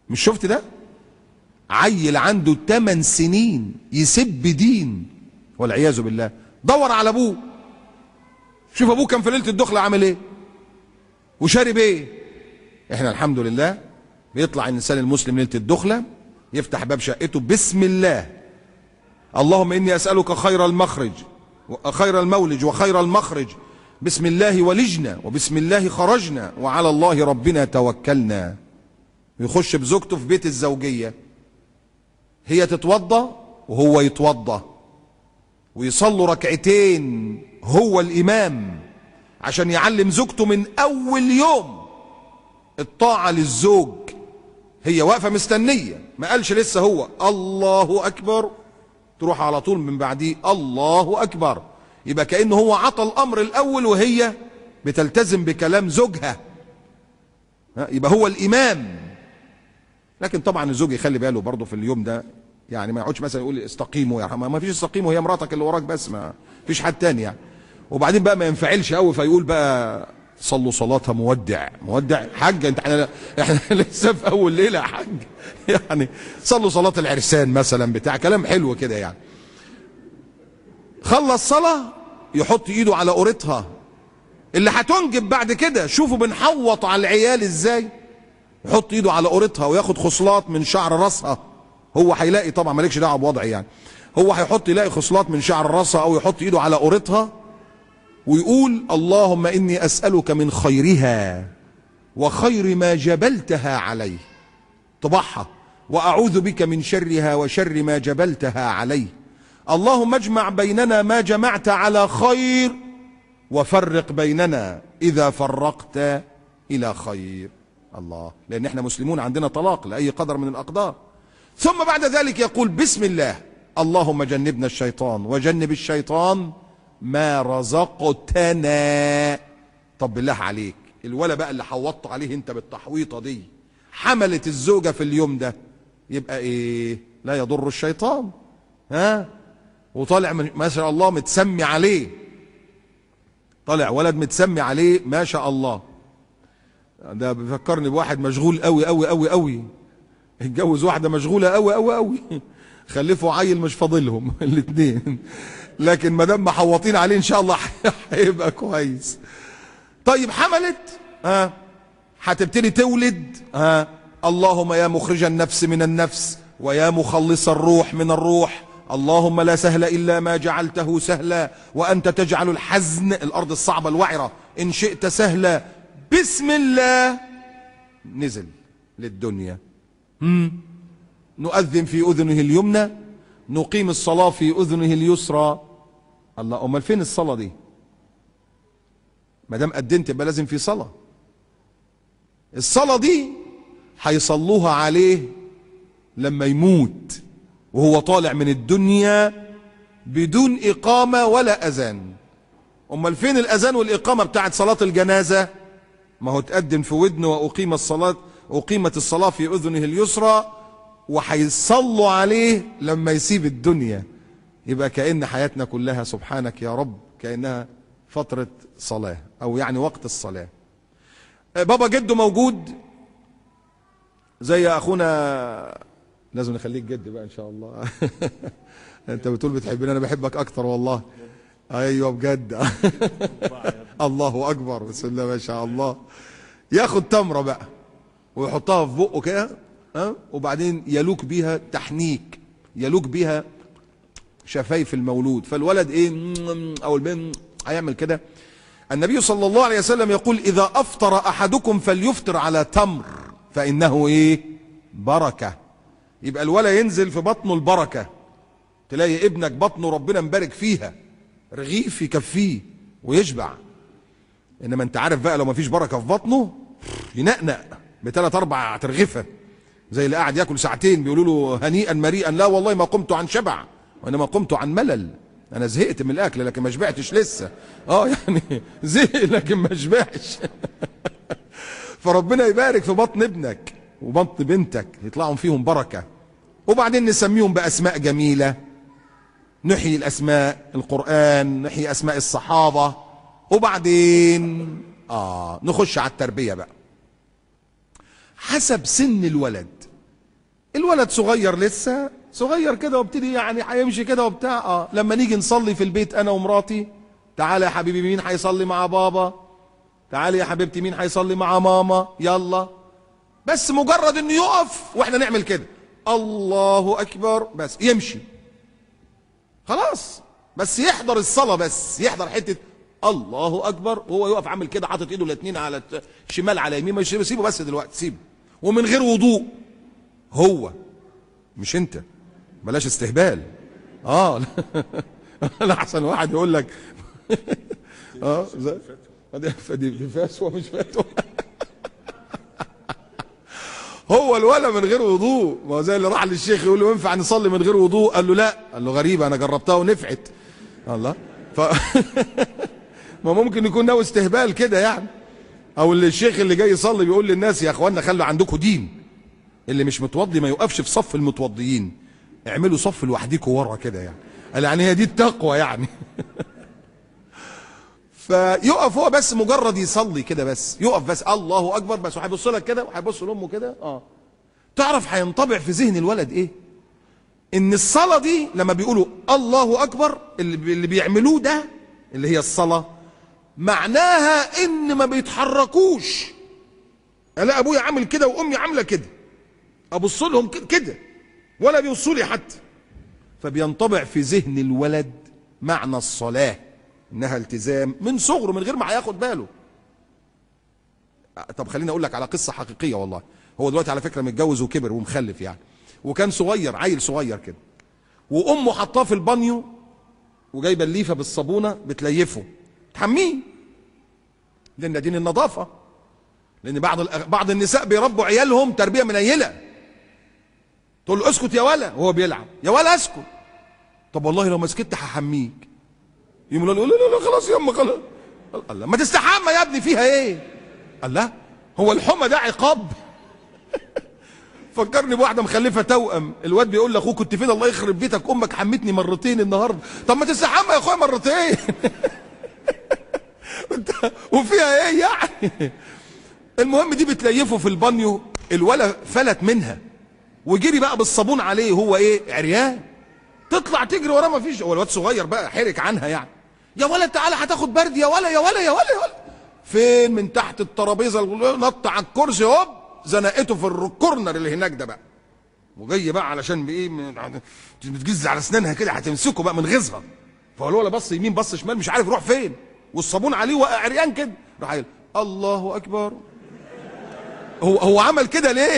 مش شفت ده؟ عيل عنده 8 سنين يسب دين والعياذ بالله، دور على ابوه، شوف ابوه كان في ليله الدخله عامل ايه وشارب ايه. احنا الحمد لله بيطلع الانسان المسلم ليله الدخله يفتح باب شقته بسم الله، اللهم اني اسالك خير المخرج خير المولج وخير المخرج، بسم الله ولجنا وبسم الله خرجنا وعلى الله ربنا توكلنا. يخش بزوجته في بيت الزوجيه، هي تتوضى وهو يتوضى ويصلوا ركعتين هو الامام عشان يعلم زوجته من اول يوم الطاعه للزوج. هي واقفه مستنيه، ما قالش لسه هو الله اكبر، تروح على طول من بعديه الله اكبر، يبقى كأنه هو عطى الامر الاول وهي بتلتزم بكلام زوجها، يبقى هو الامام. لكن طبعا الزوج يخلي باله برضه في اليوم ده، يعني ما يقعدش مثلا يقول استقيموا، يا ما فيش استقيموا، هي مراتك اللي وراك بس، ما فيش حد تاني يعني. وبعدين بقى ما ينفعلش قوي فيقول بقى صلوا صلاتها مودع. مودع حاج انت، احنا لسه في اول ليله يا حاج، يعني صلوا صلاه العرسان مثلا، بتاع كلام حلو كده يعني. خلص صلاه يحط ايده على قورتها اللي هتنجب بعد كده. شوفوا بنحوط على العيال ازاي، يحط ايده على قورتها وياخد خصلات من شعر راسها. هو هيلاقي طبعا، مالكش دعوه بوضعي يعني، هو هيحط يلاقي خصلات من شعر راسها او يحط ايده على قورتها ويقول اللهم اني اسالك من خيرها وخير ما جبلتها عليه، طبعها، واعوذ بك من شرها وشر ما جبلتها عليه. اللهم اجمع بيننا ما جمعت على خير وفرق بيننا اذا فرقت الى خير. الله، لان احنا مسلمون عندنا طلاق لاي قدر من الاقدار. ثم بعد ذلك يقول بسم الله، اللهم جنبنا الشيطان وجنب الشيطان ما رزقتنا. طب بالله عليك الولا بقى اللي حوطت عليه انت بالتحويطه دي حملت الزوجه في اليوم ده، يبقى ايه؟ لا يضر الشيطان، ها؟ وطالع ما شاء الله متسمي عليه، طالع ولد متسمي عليه ما شاء الله. ده بيفكرني بواحد مشغول قوي قوي قوي قوي، اتجوز واحده مشغوله قوي قوي قوي، خلفوا عيل مش فاضلهم الاثنين، لكن ما دام محوطين عليه ان شاء الله هيبقى كويس. طيب حملت، هتبتدي تولد، اللهم يا مخرج النفس من النفس ويا مخلص الروح من الروح، اللهم لا سهل الا ما جعلته سهلا وانت تجعل الحزن، الارض الصعبه الوعره، ان شئت سهلا. بسم الله نزل للدنيا. نؤذن في اذنه اليمنى، نقيم الصلاه في اذنه اليسرى. الله، امال فين الصلاه دي؟ ما دام اذنت يبقى لازم في صلاه. الصلاه دي هيصلوها عليه لما يموت وهو طالع من الدنيا بدون اقامه ولا اذان. امال فين الاذان والاقامه بتاعت صلاه الجنازه؟ ما هو تأذن في ودنه اقيمت الصلاه في اذنه اليسرى، وهيصلوا عليه لما يسيب الدنيا. يبقى كأن حياتنا كلها سبحانك يا رب كأنها فترة صلاة، او يعني وقت الصلاة. بابا جده موجود زي اخونا، لازم نخليك جد بقى ان شاء الله. انت بتقول بتحبني، انا بحبك اكتر والله. ايوه بجد. الله اكبر، بسم الله ما شاء الله. ياخد تمرة بقى ويحطها في بقه كده، وبعدين يلوك بيها تحنيك، يلوك بيها شفايف المولود، فالولد ايه او البنت هيعمل كده. النبي صلى الله عليه وسلم يقول اذا افطر احدكم فليفطر على تمر فانه ايه؟ بركة. يبقى الولد ينزل في بطنه البركة، تلاقي ابنك بطنه ربنا مبارك فيها، رغيف يكفيه ويشبع. انما انت عارف بقى لو ما فيش بركة في بطنه ينقنق بثلاث اربع ترغفة، زي اللي قاعد ياكل ساعتين بيقولوا له هنيئا مريئا، لا والله ما قمت عن شبع وانما قمت عن ملل. انا زهقت من الاكل لكن ما شبعتش لسه، يعني زهق لكن ما شبعش. فربنا يبارك في بطن ابنك وبطن بنتك، يطلعوا فيهم بركة. وبعدين نسميهم باسماء جميلة، نحيي الاسماء، القرآن، نحيي اسماء الصحابة. وبعدين نخش على التربية بقى حسب سن الولد. الولد صغير لسه صغير كده وابتدي يعني هيمشي كده وبتاع. لما نيجي نصلي في البيت انا ومراتي، تعالى يا حبيبي مين هيصلي مع بابا، تعالى يا حبيبتي مين هيصلي مع ماما، يلا. بس مجرد انه يقف واحنا نعمل كده الله اكبر بس يمشي خلاص، بس يحضر الصلاة، بس يحضر حتة الله اكبر وهو يقف عامل كده حاطط ايده الاثنين على شمال على يمين، مش سيبه بس دلوقتي سيبه، ومن غير وضوء. هو مش انت، بلاش استهبال. لا احسن واحد يقول لك فدي فاسوة مش فاتوة. هو الولا من غير وضوء، ما هو زي اللي راح للشيخ يقول له ينفع نصلي من غير وضوء؟ قال له لا، قال له غريبة انا جربتها ونفعت. الله ما ممكن يكون ناوي استهبال كده يعني، او اللي الشيخ اللي جاي يصلي بيقول للناس يا اخوانا خلوا عندكم دين، اللي مش متوضي ما يوقفش في صف المتوضيين، اعملوا صف لوحديكم ورا كده يعني، قال يعني هي دي التقوى يعني. فيقف هو بس مجرد يصلي كده، بس يقف بس الله اكبر بس، وهيبص لك كده وهيبص لامه كده. تعرف هينطبع في ذهن الولد ايه؟ ان الصلاه دي لما بيقولوا الله اكبر اللي بيعملوه ده اللي هي الصلاه، معناها ان ما بيتحركوش. الاقي ابويا عامل كده وامي عامله كده، ابص لهم كده ولا بيبصوا لي حتى. فبينطبع في ذهن الولد معنى الصلاه انها التزام من صغره من غير ما هياخد باله. طب خليني اقول لك على قصه حقيقيه والله. هو دلوقتي على فكره متجوز وكبر ومخلف يعني، وكان صغير عيل صغير كده، وامه حطاه في البانيو وجايبه الليفه بالصابونه بتليفه تحميه، لان دين النظافه، لان بعض النساء بيربوا عيالهم تربيه منيله، تقول له اسكت يا ولا وهو بيلعب، يا ولا اسكت. طب والله لو ما سكت هحميك. يقول له لا لا لا خلاص يا اما خلاص. الله ما تستحمى يا ابني فيها ايه؟ الله هو الحمى ده عقاب؟ فكرني بواحده مخلفه توأم، الواد بيقول لاخوه كنت فين الله يخرب بيتك امك حمتني مرتين النهارده. طب ما تستحمى يا اخويا مرتين. وفيها ايه يعني؟ المهم دي بتليفه في البانيو، الولا فلت منها وجري بقى بالصابون عليه، هو ايه عريان، تطلع تجري وراه ما فيش، هو الواد صغير بقى حرك عنها يعني، يا ولا تعالى هتاخد برد يا ولا يا ولا يا ولا يا ولا. فين من تحت الترابيزه نط على الكرسي هوب زنقته في الكورنر اللي هناك ده بقى، وجاي بقى علشان بايه بتجز على اسنانها كده هتمسكه بقى من غيظها. فهو الولا بص يمين بص شمال مش عارف يروح فين، والصابون عليه وقع عريان كده، راح قايل الله اكبر. هو عمل كده ليه؟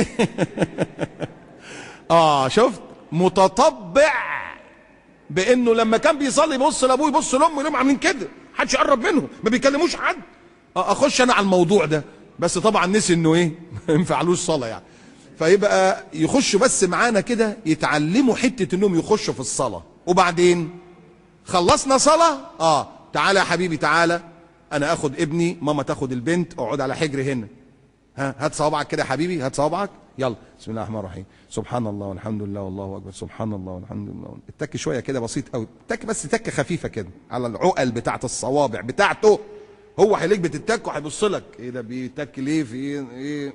شفت متطبع بانه لما كان بيصلي يبص لابوه يبص لامه يلاقيهم عاملين كده، محدش يقرب منهم ما بيكلموش حد. اخش انا على الموضوع ده، بس طبعا نسي انه ايه ما ينفعلوش صلاه يعني. فيبقى يخشوا بس معانا كده يتعلموا حته انهم يخشوا في الصلاه، وبعدين خلصنا صلاه تعالى يا حبيبي تعالى، انا اخد ابني ماما تاخد البنت، اقعد على حجري هنا، هات صوابعك كده يا حبيبي، هات صوابعك يلا بسم الله الرحمن الرحيم، سبحان الله والحمد لله والله اكبر، سبحان الله والحمد لله. التك شويه كده بسيط قوي، تك بس تكه خفيفه كده على العقل بتاعت الصوابع بتاعته. هو هيلاقيك بتتك وهيبص لك ايه ده بيتك ليه في ايه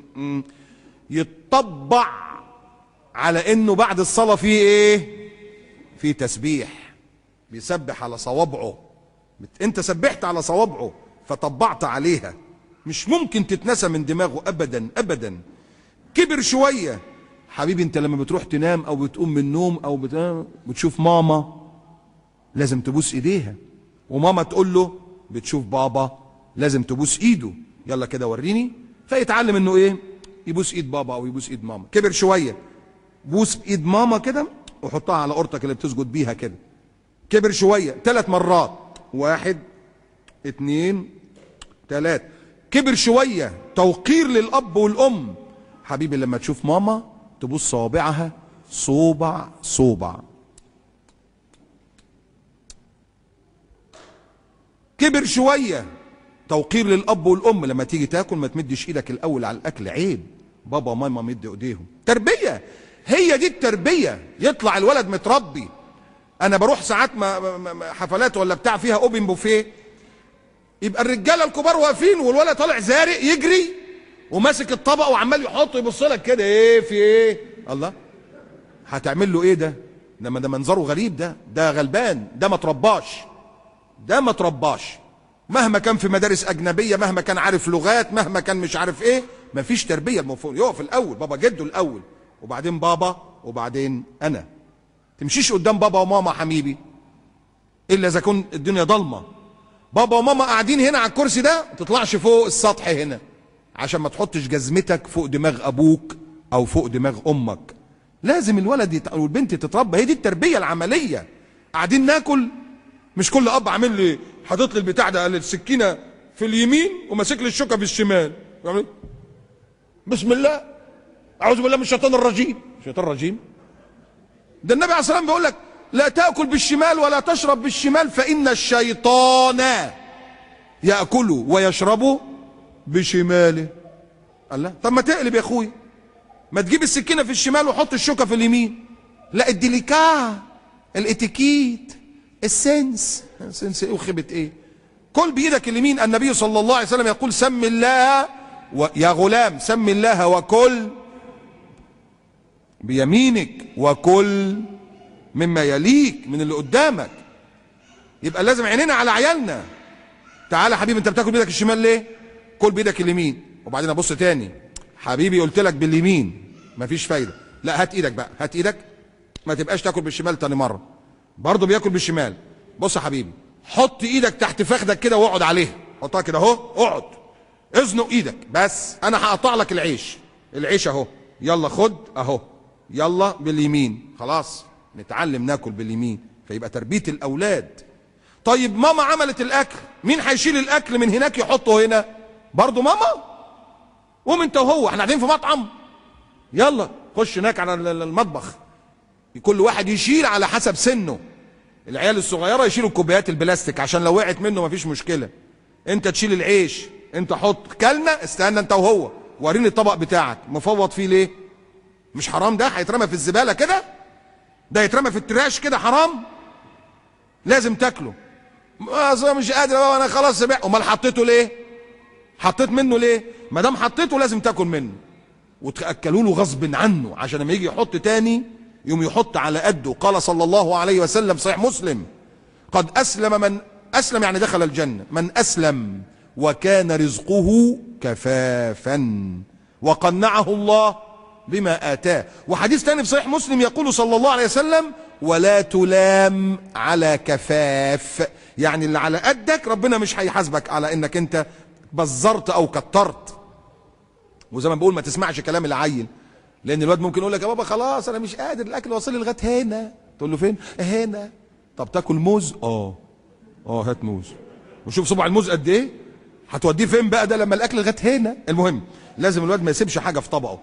يتطبع على انه بعد الصلاه في ايه؟ في تسبيح، بيسبح على صوابعه، انت سبحت على صوابعه فطبعت عليها، مش ممكن تتنسى من دماغه ابدا ابدا. كبر شويه حبيبي، انت لما بتروح تنام او بتقوم من النوم او بتشوف ماما لازم تبوس ايديها، وماما تقول له بتشوف بابا لازم تبوس ايده، يلا كده وريني. فيتعلم انه ايه؟ يبوس ايد بابا او يبوس ايد ماما. كبر شويه بوس ايد ماما كده وحطها على قرطك اللي بتسجد بيها كده. كبر شويه 3 مرات، 1 2 3. كبر شويه توقير للاب والام، حبيبي لما تشوف ماما تبص صوابعها صوبع صوبع. كبر شويه توقير للاب والام، لما تيجي تاكل ما تمدش ايدك الاول على الاكل، عيب، بابا وماما مد ايديهم. تربيه، هي دي التربيه، يطلع الولد متربي. انا بروح ساعات حفلات ولا بتاع فيها اوبن بوفيه، يبقى الرجاله الكبار واقفين والولد طالع زارق يجري وماسك الطبق وعمال يحط يبص لك كده ايه في ايه؟ الله هتعمل له ايه ده؟ لما ده منظره غريب، ده غلبان، ده ما ترباش، مهما كان في مدارس اجنبيه، مهما كان عارف لغات، مهما كان مش عارف ايه، مفيش تربيه. المفروض يقف الاول بابا جده الاول، وبعدين بابا، وبعدين انا. تمشيش قدام بابا وماما حبيبي الا اذا كن الدنيا ضلمه. بابا وماما قاعدين هنا على الكرسي ده، ما تطلعش فوق السطح هنا، عشان ما تحطش جزمتك فوق دماغ ابوك او فوق دماغ امك. لازم الولد والبنت تتربى، هي دي التربيه العمليه. قاعدين ناكل، مش كل اب عامل لي حاطط لي البتاع ده، السكينه في اليمين وماسك لي الشوكه في الشمال، بسم الله اعوذ بالله من الشيطان الرجيم. الشيطان الرجيم ده النبي عليه الصلاه والسلام بيقول لك لا تاكل بالشمال ولا تشرب بالشمال فان الشيطان ياكل ويشرب بشماله. الله، طب ما تقلب يا اخويا، ما تجيب السكينه في الشمال وحط الشوكه في اليمين. لا، الديليكا، الاتيكيت، السنس ايه وخبت ايه؟ كل بايدك اليمين. النبي صلى الله عليه وسلم يقول سم الله يا غلام سم الله وكل بيمينك وكل مما يليك، من اللي قدامك. يبقى لازم عينينا على عيالنا. تعالى حبيبي، انت بتاكل بايدك الشمال ليه؟ كل بايدك اليمين. وبعدين ابص تاني، حبيبي قلت لك باليمين، مفيش فايده. لا، هات ايدك بقى، هات ايدك، ما تبقاش تاكل بالشمال تاني مره. برضه بياكل بالشمال. بص يا حبيبي، حط ايدك تحت فخدك كده واقعد عليها، حطها كده اهو، اقعد، ازنق ايدك بس. انا هقطع لك العيش اهو، يلا خد اهو، يلا باليمين. خلاص نتعلم ناكل باليمين، فيبقى تربيه الاولاد. طيب ماما عملت الاكل، مين هيشيل الاكل من هناك يحطه هنا؟ برضه ماما. قوم انت وهو، احنا قاعدين في مطعم، يلا خش هناك على المطبخ، كل واحد يشيل على حسب سنه. العيال الصغيره يشيلوا الكوبايات البلاستيك عشان لو وقعت منه مفيش مشكله. انت تشيل العيش، انت حط. كلنا، استنى انت وهو، وريني الطبق بتاعك مفوض فيه ليه؟ مش حرام ده هيترمى في الزباله كده؟ ده يترمى في التراش كده حرام؟ لازم تاكله. مش قادر انا خلاص سمعت. امال حطيته ليه؟ حطيت منه ليه؟ ما دام حطيته لازم تاكل منه، وتاكلوا له غصب عنه، عشان لما يجي يحط تاني يوم يحط على قده. قال صلى الله عليه وسلم صحيح مسلم: قد اسلم من اسلم، يعني دخل الجنه، من اسلم وكان رزقه كفافا وقنعه الله بما اتاه. وحديث تاني في صحيح مسلم يقول صلى الله عليه وسلم: ولا تلام على كفاف، يعني اللي على قدك ربنا مش هيحاسبك على انك انت بزرت او كترت. وزي ما بقول، ما تسمعش كلام العيل، لان الواد ممكن يقول لك يا بابا خلاص انا مش قادر، الاكل واصل لي لغايه هنا. تقول له فين؟ هنا. طب تاكل موز؟ هات موز، وشوف صبع الموز قد ايه، هتوديه فين بقى ده لما الاكل لغايه هنا؟ المهم لازم الواد ما يسيبش حاجه في طبقه.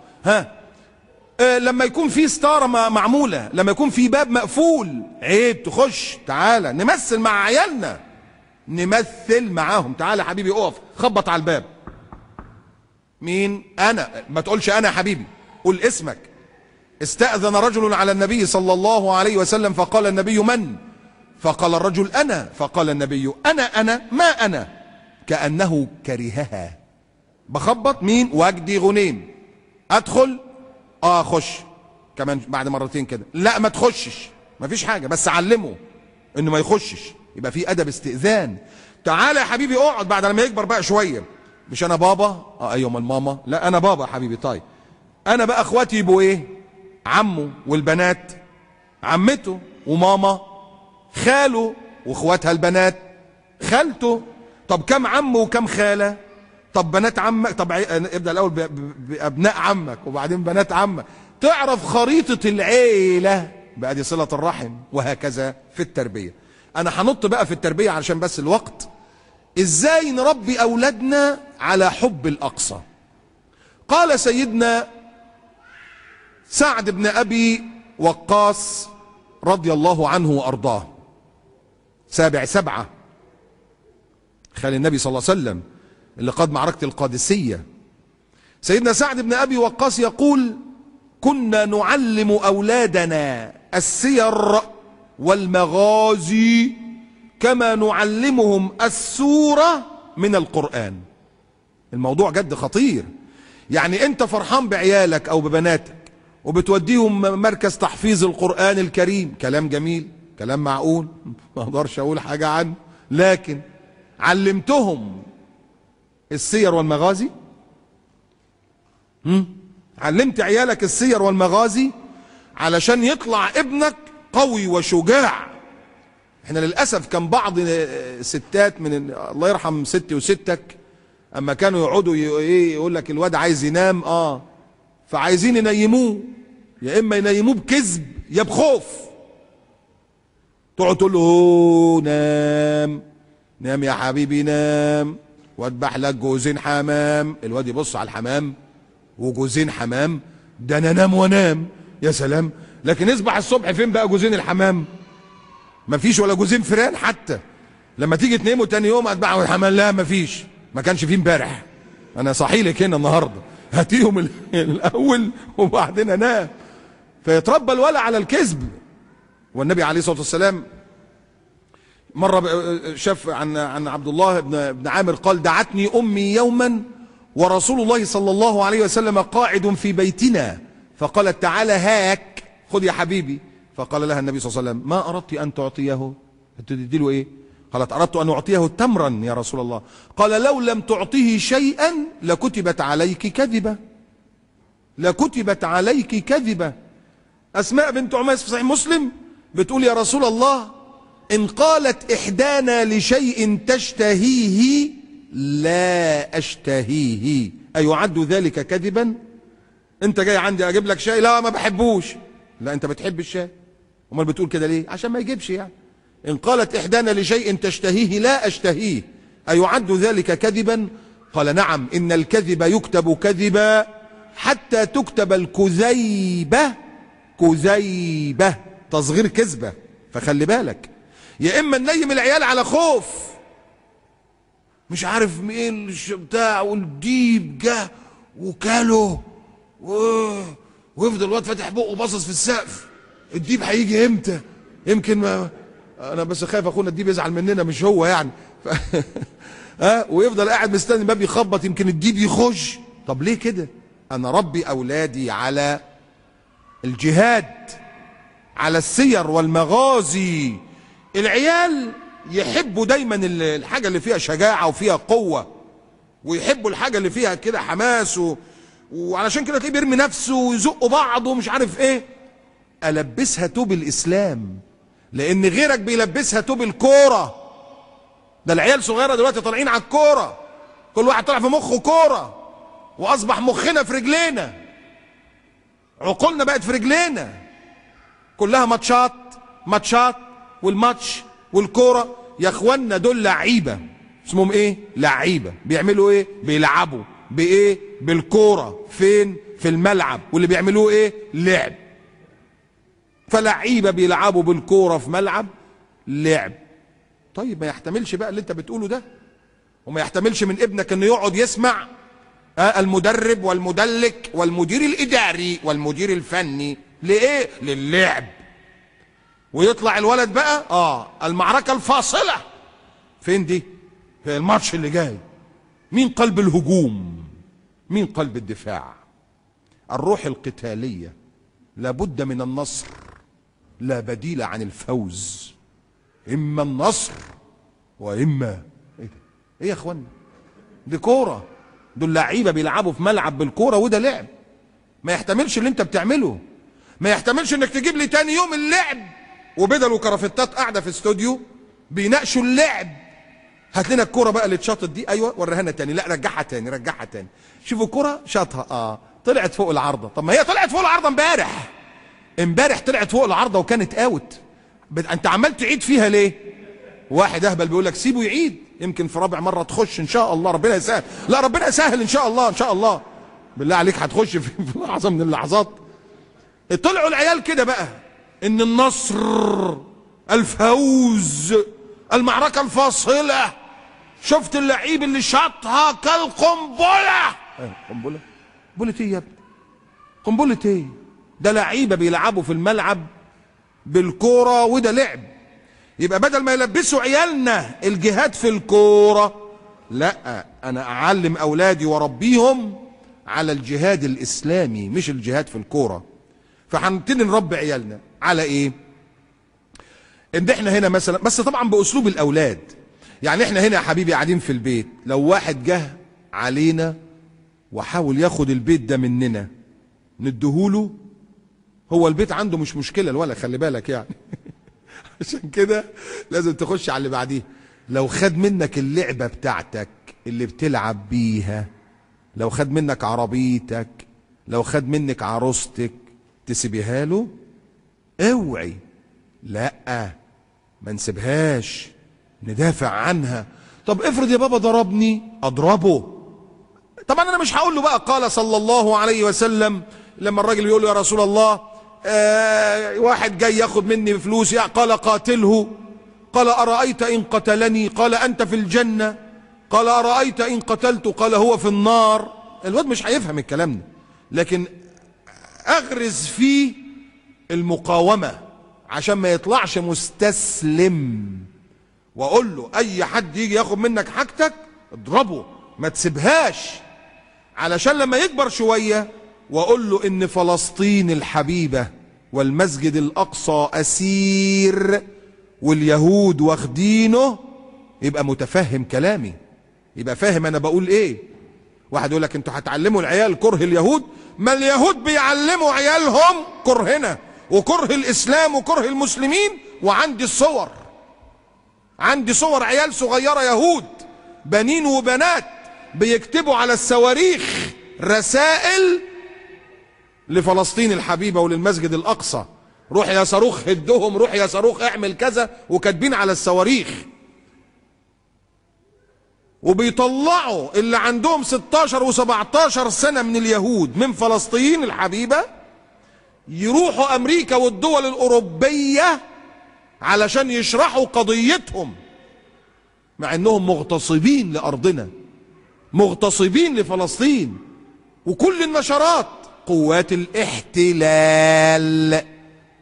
لما يكون في ستاره معموله، لما يكون في باب مقفول، عيب تخش. تعالى نمثل مع عيالنا، نمثل معاهم. تعالى حبيبي اقف، خبط على الباب. مين؟ انا. ما تقولش انا يا حبيبي، قول اسمك. استأذن رجل على النبي صلى الله عليه وسلم فقال النبي: من؟ فقال الرجل: انا. فقال النبي: انا ما انا، كأنه كرهها. بخبط. مين؟ وجدي غنيم. ادخل؟ خش. كمان بعد مرتين كده: لا ما تخشش، ما فيش حاجه، بس علمه انه ما يخشش، يبقى في ادب استئذان. تعالى يا حبيبي اقعد بعد لما يكبر بقى شويه. مش انا بابا؟ ايوه، امال ماما؟ لا انا بابا يا حبيبي. طيب انا بقى اخواتي يبقوا ايه؟ عمه، والبنات عمته، وماما خاله، واخواتها البنات خالته. طب كم عم وكم خاله؟ طب بنات عمك. طب ابدا الاول بابناء عمك وبعدين بنات عمك، تعرف خريطه العيله بقى، دي صله الرحم. وهكذا في التربيه. انا هنط بقى في التربيه علشان بس الوقت. ازاي نربي اولادنا على حب الاقصى؟ قال سيدنا سعد بن ابي وقاص رضي الله عنه وارضاه، سابع سبعه، خال النبي صلى الله عليه وسلم اللي قاد معركه القادسيه. سيدنا سعد بن ابي وقاص يقول: كنا نعلم اولادنا السير والمغازي كما نعلمهم السوره من القران. الموضوع جد خطير. يعني انت فرحان بعيالك او ببناتك وبتوديهم مركز تحفيظ القرآن الكريم، كلام جميل، كلام معقول، ما اقدرش اقول حاجة عنه. لكن علمتهم السير والمغازي؟ علمت عيالك السير والمغازي علشان يطلع ابنك قوي وشجاع. احنا للأسف كان بعض ستات من الله يرحم ستي وستك اما كانوا يقعدوا يقول لك الواد عايز ينام، فعايزين ينيموه، يا اما ينيموه بكذب يا بخوف. تقعد تقول له نام نام يا حبيبي نام، واذبح لك جوزين حمام. الواد يبص على الحمام وجوزين حمام، ده انا انام وانام يا سلام. لكن يصبح الصبح فين بقى جوزين الحمام؟ مفيش ولا جوزين فران حتى. لما تيجي تناموا تاني يوم اذبحوا الحمام، لا مفيش، ما كانش فيه امبارح. انا صاحي لك هنا النهارده، هاتيهم الاول وبعدين انام. فيتربى الولد على الكذب. والنبي عليه الصلاه والسلام مره شاف عن عبد الله بن عامر قال: دعتني امي يوما ورسول الله صلى الله عليه وسلم قاعد في بيتنا، فقالت: تعالى هاك، خذ يا حبيبي. فقال لها النبي صلى الله عليه وسلم: ما اردت ان تعطيه؟ تدي له ايه؟ قالت: اردت ان اعطيه تمرا يا رسول الله. قال: لو لم تعطيه شيئا لكتبت عليك كذبه، لكتبت عليك كذبه. اسماء بنت عميس في صحيح مسلم بتقول: يا رسول الله، ان قالت احدانا لشيء تشتهيه لا اشتهيه ايعد ذلك كذبا؟ انت جاي عندي اجيب لك شاي، لا ما بحبوش. لا انت بتحب الشاي، امال بتقول كده ليه؟ عشان ما يجيبش يعني. ان قالت احدانا لشيء تشتهيه لا اشتهيه ايعد ذلك كذبا؟ قال: نعم، ان الكذب يكتب كذبا حتى تكتب الكذيبه كذيبه، تصغير كذبه. فخلي بالك، يا اما ننيم العيال على خوف، مش عارف مين بتاع، والديب جه وكاله ويفضل الواد فاتح بقه باصص في السقف، الديب هيجي امتى؟ يمكن ما انا بس خايف اخونا الديب يزعل مننا، مش هو يعني. ويفضل قاعد مستني الباب يخبط، يمكن الديب يخش. طب ليه كده؟ انا ربي اولادي على الجهاد، على السير والمغازي. العيال يحبوا دايما الحاجة اللي فيها شجاعة وفيها قوة، ويحبوا الحاجة اللي فيها كده حماس وعلشان كده تلاقيه بيرمي نفسه ويزقوا بعض ومش عارف ايه. ألبسها توب الإسلام، لأن غيرك بيلبسها توب الكورة. ده العيال صغيرة دلوقتي طالعين على الكورة، كل واحد طلع في مخه كورة، وأصبح مخنا في رجلينا، عقولنا بقت في رجلينا، كلها ماتشات ماتشات، والماتش والكورة. يا اخوانا دول لعيبة، اسمهم ايه؟ لعيبة. بيعملوا ايه؟ بيلعبوا بايه؟ بالكورة. فين؟ في الملعب. واللي بيعملوه ايه؟ لعب. فلعيبة بيلعبوا بالكورة في ملعب لعب. طيب ما يحتملش بقى اللي انت بتقوله ده، وما يحتملش من ابنك انه يقعد يسمع المدرب والمدلك والمدير الاداري والمدير الفني. لايه؟ للعب. ويطلع الولد بقى المعركة الفاصلة فين دي؟ في الماتش اللي جاي. مين قلب الهجوم؟ مين قلب الدفاع؟ الروح القتالية لابد من النصر، لا بديل عن الفوز. اما النصر واما ايه يا اخوانا؟ دي كورة، دول لعيبة بيلعبوا في ملعب بالكورة، وده لعب. ما يحتملش اللي انت بتعمله، ما يحتملش انك تجيب لي تاني يوم اللعب وبدل وكرافتات قاعده في استوديو بيناقشوا اللعب. هات لنا الكوره بقى اللي اتشاطت دي، ايوه وريها لنا تاني، لا رجعها تاني رجعها تاني. شوفوا الكوره شاطها طلعت فوق العارضه. طب ما هي طلعت فوق العارضه امبارح طلعت فوق العارضه وكانت اوت. انت عمال تعيد فيها ليه؟ واحد اهبل بيقول لك سيبه يعيد، يمكن في رابع مره تخش ان شاء الله، ربنا يسهل. لا ربنا يسهل ان شاء الله، ان شاء الله بالله عليك هتخش في لحظه من اللحظات. طلعوا العيال كده بقى ان النصر، الفوز، المعركة الفاصلة. شفت اللعيب اللي شاطها كالقنبلة. قنبلة؟ قنبلة ايه يا ابني؟ قنبلة ايه؟ ده لعيبة بيلعبوا في الملعب بالكورة، وده لعب. يبقى بدل ما يلبسوا عيالنا الجهاد في الكورة، لا، انا اعلم اولادي وربيهم على الجهاد الاسلامي، مش الجهاد في الكورة. فهنبتدي نربي عيالنا على ايه؟ ان احنا هنا مثلا، بس طبعا باسلوب الاولاد. يعني احنا هنا يا حبيبي قاعدين في البيت، لو واحد جه علينا وحاول ياخد البيت ده مننا نديهوله، هو البيت عنده مش مشكله الولد، خلي بالك يعني. عشان كده لازم تخش على اللي بعديه. لو خد منك اللعبه بتاعتك اللي بتلعب بيها، لو خد منك عربيتك، لو خد منك عروستك، تسيبيها له؟ اوعي، لا ما نسيبهاش، ندافع عنها. طب افرض يا بابا ضربني، اضربه. طبعا انا مش هقول له بقى قال صلى الله عليه وسلم، لما الراجل بيقول له يا رسول الله واحد جاي ياخد مني فلوس، قال قاتله. قال ارايت ان قتلني؟ قال انت في الجنه. قال ارايت ان قتلته؟ قال هو في النار. الواد مش هيفهم الكلام ده، لكن اغرز فيه المقاومه عشان ما يطلعش مستسلم، واقول له اي حد يجي ياخد منك حاجتك اضربه، ما تسيبهاش، علشان لما يكبر شويه واقول له ان فلسطين الحبيبه والمسجد الاقصى اسير واليهود واخدينه، يبقى متفهم كلامي، يبقى فاهم انا بقول ايه. واحد يقول لك انتوا هتعلموا العيال كره اليهود؟ ما اليهود بيعلموا عيالهم كرهنا وكره الاسلام وكره المسلمين. وعندي الصور، عندي صور عيال صغيره يهود بنين وبنات بيكتبوا على الصواريخ رسائل لفلسطين الحبيبه وللمسجد الاقصى، روح يا صاروخ هدهم، روح يا صاروخ اعمل كذا، وكاتبين على الصواريخ. وبيطلعوا اللي عندهم 16 و17 سنة من اليهود من فلسطين الحبيبة يروحوا أمريكا والدول الأوروبية علشان يشرحوا قضيتهم، مع أنهم مغتصبين لأرضنا، مغتصبين لفلسطين. وكل النشرات قوات الاحتلال،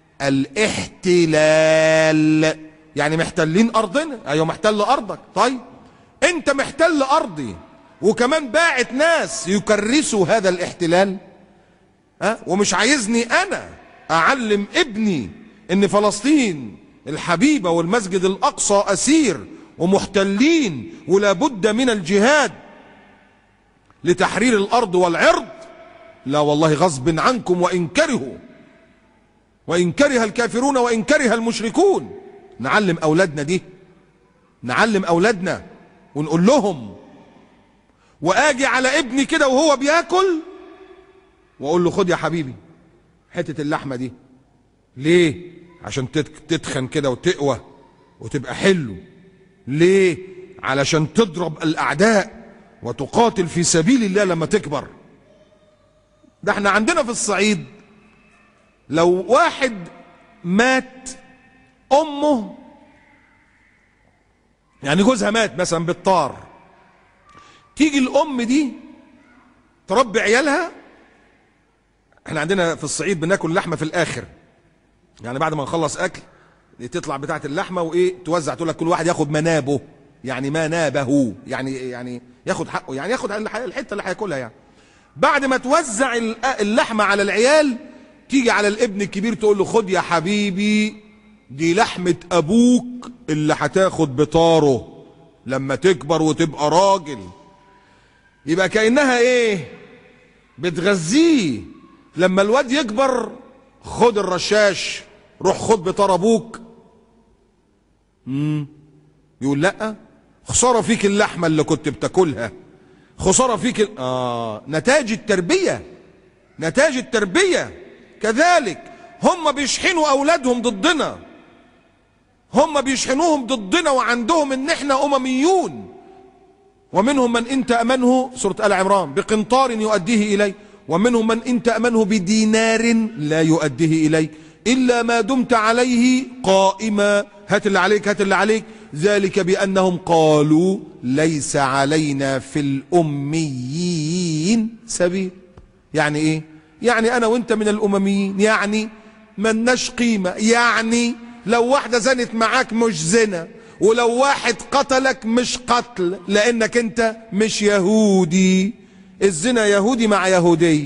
الاحتلال يعني محتلين أرضنا. أيوة محتل أرضك، طيب انت محتل ارضي وكمان باعت ناس يكرسوا هذا الاحتلال، ومش عايزني انا اعلم ابني ان فلسطين الحبيبة والمسجد الاقصى اسير ومحتلين ولا بد من الجهاد لتحرير الارض والعرض. لا والله، غصب عنكم وان كرهوا، وان كره الكافرون وان كره المشركون. نعلم اولادنا دي، نعلم اولادنا ونقول لهم. واجي على ابني كده وهو بياكل واقول له خد يا حبيبي حتة اللحمة دي، ليه؟ عشان تتخن كده وتقوى وتبقى حلو. ليه؟ علشان تضرب الاعداء وتقاتل في سبيل الله لما تكبر. ده احنا عندنا في الصعيد لو واحد مات امه، يعني جوزها مات مثلا بالطار، تيجي الام دي تربي عيالها. احنا عندنا في الصعيد بناكل لحمه في الاخر، يعني بعد ما نخلص اكل تطلع بتاعه اللحمه وايه توزع، تقول لك كل واحد ياخد منابه، يعني ما نابه، يعني ياخد حقه، يعني ياخد الحته اللي هياكلها. يعني بعد ما توزع اللحمه على العيال، تيجي على الابن الكبير تقول له خد يا حبيبي دي لحمه ابوك اللي هتاخد بطاره لما تكبر وتبقى راجل. يبقى كأنها ايه؟ بتغذيه. لما الواد يكبر خد الرشاش، روح خد بطار ابوك. يقول لا، خسارة فيك اللحمة اللي كنت بتاكلها، خسارة فيك نتاج التربية، نتاج التربية. كذلك هم بيشحنوا اولادهم ضدنا، هم بيشحنوهم ضدنا، وعندهم ان احنا امميون. ومنهم من ان تأمنه، سورة آل عمران، بقنطار يؤديه اليه، ومنهم من ان تأمنه بدينار لا يؤديه اليك الا ما دمت عليه قائما. هات اللي عليك، هات اللي عليك. ذلك بانهم قالوا ليس علينا في الاميين سبيل. يعني ايه؟ يعني انا وانت من الامميين، يعني ملناش قيمة. يعني لو واحدة زنت معاك مش زنا، ولو واحد قتلك مش قتل، لانك انت مش يهودي. الزنا يهودي مع يهودية،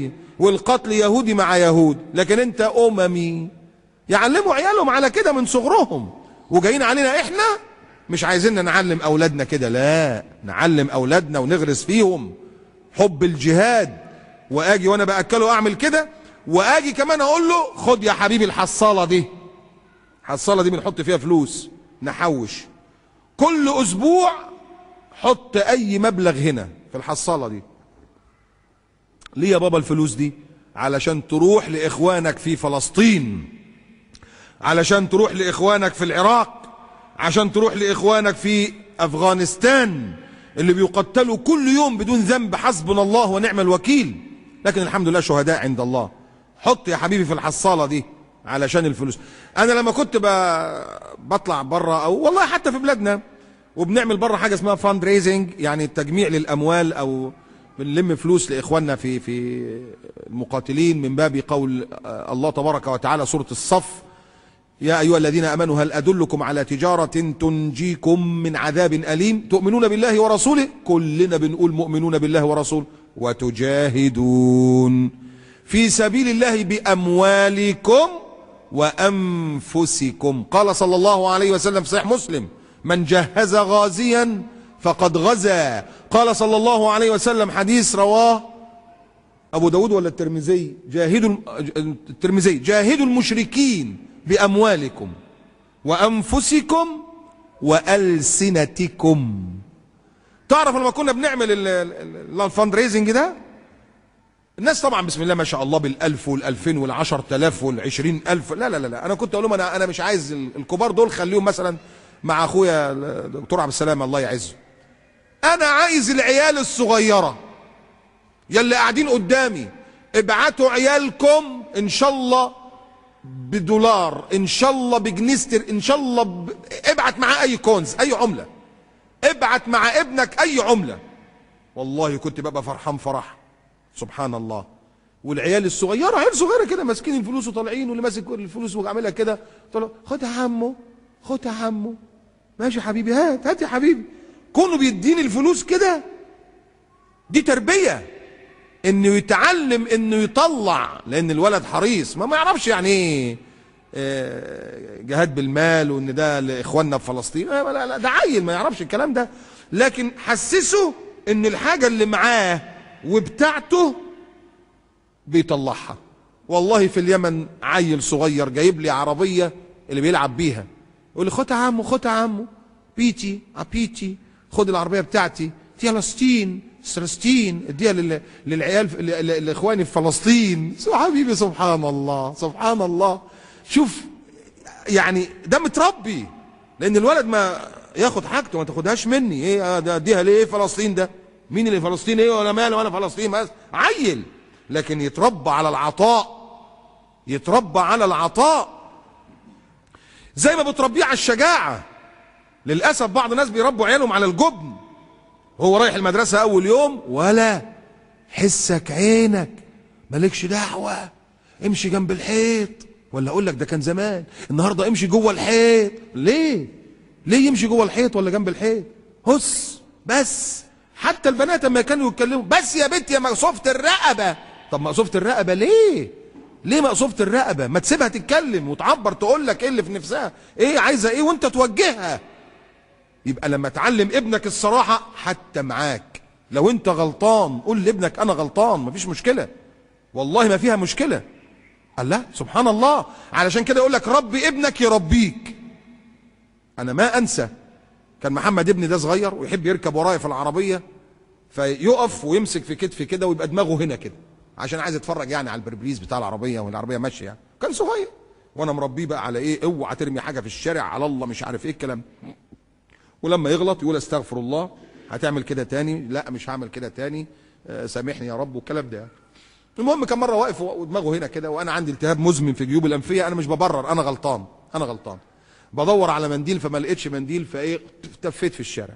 والقتل يهودي مع يهود، لكن انت اممي. يعلموا عيالهم على كده من صغرهم، وجايين علينا احنا مش عايزيننا نعلم اولادنا كده. لا، نعلم اولادنا ونغرس فيهم حب الجهاد. واجي وانا باكله اعمل كده، واجي كمان اقول له خد يا حبيبي الحصاله دي، الحصاله دي بنحط فيها فلوس، نحوش كل اسبوع حط اي مبلغ هنا في الحصاله دي. ليه يا بابا الفلوس دي؟ علشان تروح لاخوانك في فلسطين، علشان تروح لاخوانك في العراق، عشان تروح لاخوانك في افغانستان اللي بيقتلوا كل يوم بدون ذنب، حسبنا الله ونعم الوكيل، لكن الحمد لله شهداء عند الله. حط يا حبيبي في الحصالة دي علشان الفلوس. انا لما كنت بطلع بره، او والله حتى في بلادنا، وبنعمل بره حاجة اسمها فاند ريزنج، يعني التجميع للاموال، او بنلم فلوس لاخواننا في المقاتلين، من باب قول الله تبارك وتعالى سورة الصف: يا أيها الذين آمنوا هل أدلكم على تجارة تنجيكم من عذاب أليم تؤمنون بالله ورسوله. كلنا بنقول مؤمنون بالله ورسوله. وتجاهدون في سبيل الله بأموالكم وأنفسكم. قال صلى الله عليه وسلم في صحيح مسلم: من جهز غازيا فقد غزا. قال صلى الله عليه وسلم، حديث رواه أبو داود ولا الترمذي، الترمذي: جاهدوا المشركين بأموالكم وأنفسكم وألسنتكم. تعرف لما كنا بنعمل الفاند ريزنج ده، الناس طبعا بسم الله ما شاء الله بالألف والألفين والعشر تلاف والعشرين ألف، لا لا لا، أنا كنت أقول لهم أنا مش عايز الكبار دول، خليهم مثلا مع أخويا دكتور عبد السلام الله يعزه. أنا عايز العيال الصغيرة يلي قاعدين قدامي، ابعتوا عيالكم إن شاء الله بدولار، ان شاء الله بجنيستر، ان شاء الله ابعت معاه اي كونز، اي عملة، ابعت مع ابنك اي عملة. والله كنت ببقى فرحان فرح سبحان الله. والعيال الصغيرة، عيال صغيرة كده ماسكين الفلوس وطالعين، واللي ماسك الفلوس وعاملها كده، خد يا عمو، خد يا عمو، ماشي يا حبيبي، هات يا حبيبي. كونوا بيديني الفلوس كده، دي تربية، انه يتعلم انه يطلع، لان الولد حريص ما يعرفش يعني ايه جهاد بالمال، وان ده لاخواننا في فلسطين. لا لا، ده عيل ما يعرفش الكلام ده، لكن حسسه ان الحاجة اللي معاه وبتاعته بيطلعها. والله في اليمن عيل صغير جايب لي عربية اللي بيلعب بيها، يقول لي خد يا عمو، خد يا عمو، بيتي ابيتي، خد العربية بتاعتي، فلسطين فلسطين، اديها للعيال لاخواني في فلسطين. حبيبي سبحان الله سبحان الله. شوف يعني ده متربي، لان الولد ما ياخد حاجته ما تاخدهاش مني. ايه ده اديها ليه؟ فلسطين ده مين اللي فلسطين؟ ايه ولا ماله وانا فلسطين؟ بس عيل، لكن يتربى على العطاء، يتربى على العطاء زي ما بتربيه على الشجاعة. للأسف بعض الناس بيربوا عيالهم على الجبن. هو رايح المدرسة أول يوم، ولا حسك عينك مالكش دعوة، امشي جنب الحيط. ولا أقول لك ده كان زمان، النهاردة امشي جوه الحيط. ليه يمشي جوه الحيط ولا جنب الحيط؟ هس بس. حتى البنات لما كانوا يتكلموا، بس يا بنت يا مقصوفة الرقبة. طب مقصوفة الرقبة ليه مقصوفة الرقبة؟ ما تسيبها تتكلم وتعبر، تقول لك ايه اللي في نفسها، ايه عايزة ايه، وانت توجهها. يبقى لما تعلم ابنك الصراحة حتى معاك، لو انت غلطان قول لابنك انا غلطان، مفيش مشكلة، والله ما فيها مشكلة. الله سبحان الله. علشان كده يقول لك ربي ابنك يربيك. انا ما انسى، كان محمد ابني ده صغير ويحب يركب ورايا في العربية، فيقف ويمسك في كتفي كده ويبقى دماغه هنا كده، عشان عايز يتفرج يعني على البربريز بتاع العربية والعربية ماشية يعني. كان صغير وانا مربيه بقى على ايه، اوعى ترمي حاجة في الشارع، على الله مش عارف ايه الكلام. ولما يغلط يقول استغفر الله، هتعمل كده تاني؟ لا مش هعمل كده تاني، سامحني يا رب والكلام ده. المهم كان مره واقف ودماغه هنا كده، وانا عندي التهاب مزمن في جيوب الانفيه، انا مش ببرر، انا غلطان، بدور على منديل فما لقيتش منديل، فايه تفيت في الشارع.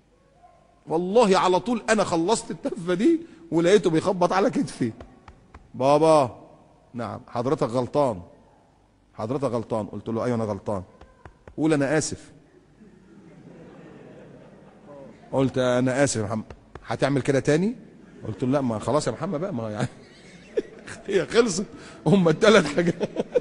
والله على طول انا خلصت التفه دي ولقيته بيخبط على كتفي. بابا نعم حضرتك غلطان، قلت له ايوه انا غلطان. قول انا اسف. قلت انا اسف يا محمد. هتعمل كده تاني؟ قلت له لا، ما خلاص يا محمد بقى، ما يعني هي خلصت. هم الثلاث حاجات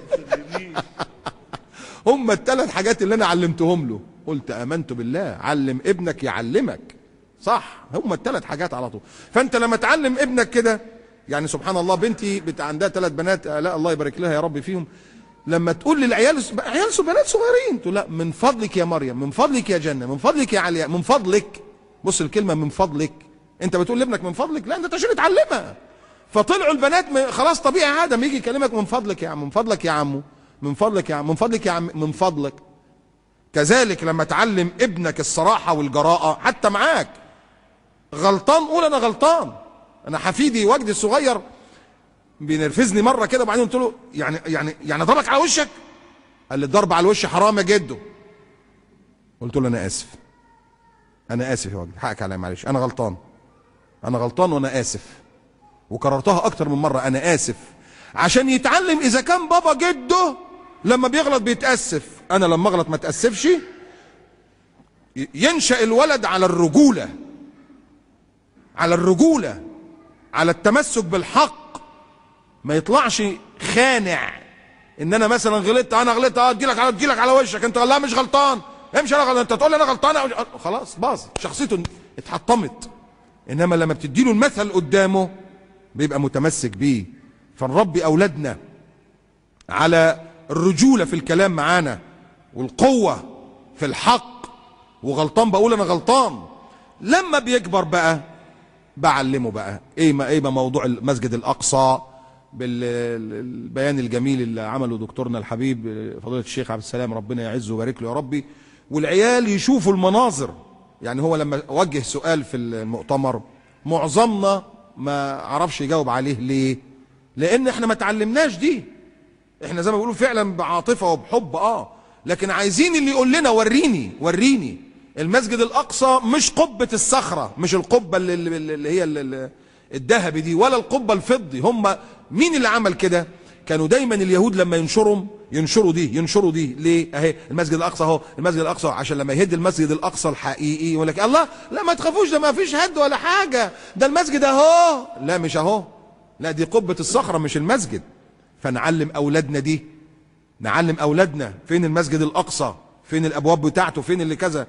هم الثلاث حاجات اللي انا علمتهم له. قلت امنت بالله، علم ابنك يعلمك، صح؟ هم الثلاث حاجات على طول. فانت لما تعلم ابنك كده، يعني سبحان الله بنتي عندها 3 بنات، لا الله يبارك لها يا رب فيهم، لما تقول للعيال بنات صغيرين، تقول لا من فضلك يا مريم، من فضلك يا جنة، من فضلك يا علياء، من فضلك. بص الكلمة من فضلك، انت بتقول لابنك من فضلك؟ لا، انت عشان تعلمها. فطلعوا البنات خلاص طبيعي هذا ما يجي يكلمك من فضلك يا عم، من فضلك يا عمو، من فضلك يا عم، من فضلك يا عم، من فضلك. كذلك لما تعلم ابنك الصراحة والجراءة حتى معاك، غلطان قول انا غلطان. انا حفيدي وجدي الصغير بينرفزني مره كده، وبعدين قلت له يعني ضربك على وشك؟ قال لي الضرب على الوش حرام يا جدو. قلت له انا اسف، انا اسف يا وجدي، حقك عليا معلش، انا غلطان، انا غلطان وانا اسف. وكررتها اكتر من مره، انا اسف، عشان يتعلم اذا كان بابا جده لما بيغلط بيتاسف، انا لما اغلط ما اتاسفش. ينشأ الولد على الرجوله، على الرجوله، على التمسك بالحق، ما يطلعش خانع. ان انا مثلا غلطت، انا غلطت، اديلك على وشك، انت لا مش غلطان، امشي انا غلطان، انت تقول لي انا غلطان، خلاص باظ، شخصيته اتحطمت. انما لما بتديله المثل قدامه بيبقى متمسك بيه. فنربي اولادنا على الرجوله في الكلام معانا، والقوه في الحق، وغلطان بقول انا غلطان. لما بيكبر بقى بعلمه بقى ايه ما موضوع المسجد الاقصى بالبيان الجميل اللي عمله دكتورنا الحبيب فضيلة الشيخ عبد السلام، ربنا يعزه ويبارك له يا ربي. والعيال يشوفوا المناظر. يعني هو لما وجه سؤال في المؤتمر معظمنا ما عرفش يجاوب عليه. ليه؟ لان احنا ما تعلمناش دي. احنا زي ما بيقولوا فعلا بعاطفة وبحب، لكن عايزين اللي يقول لنا وريني المسجد الاقصى مش قبة الصخرة، مش القبة اللي هي الذهبي دي، ولا القبة الفضي. هم مين اللي عمل كده؟ كانوا دايما اليهود لما ينشروا دي ليه؟ اهي المسجد الاقصى اهو، المسجد الاقصى، عشان لما يهد المسجد الاقصى الحقيقي يقول لك الله لا ما تخافوش، ده ما فيش هد ولا حاجة، ده المسجد اهو. لا مش اهو، لا دي قبة الصخرة مش المسجد. فنعلم اولادنا دي، نعلم اولادنا فين المسجد الاقصى، فين الابواب بتاعته، فين اللي كذا.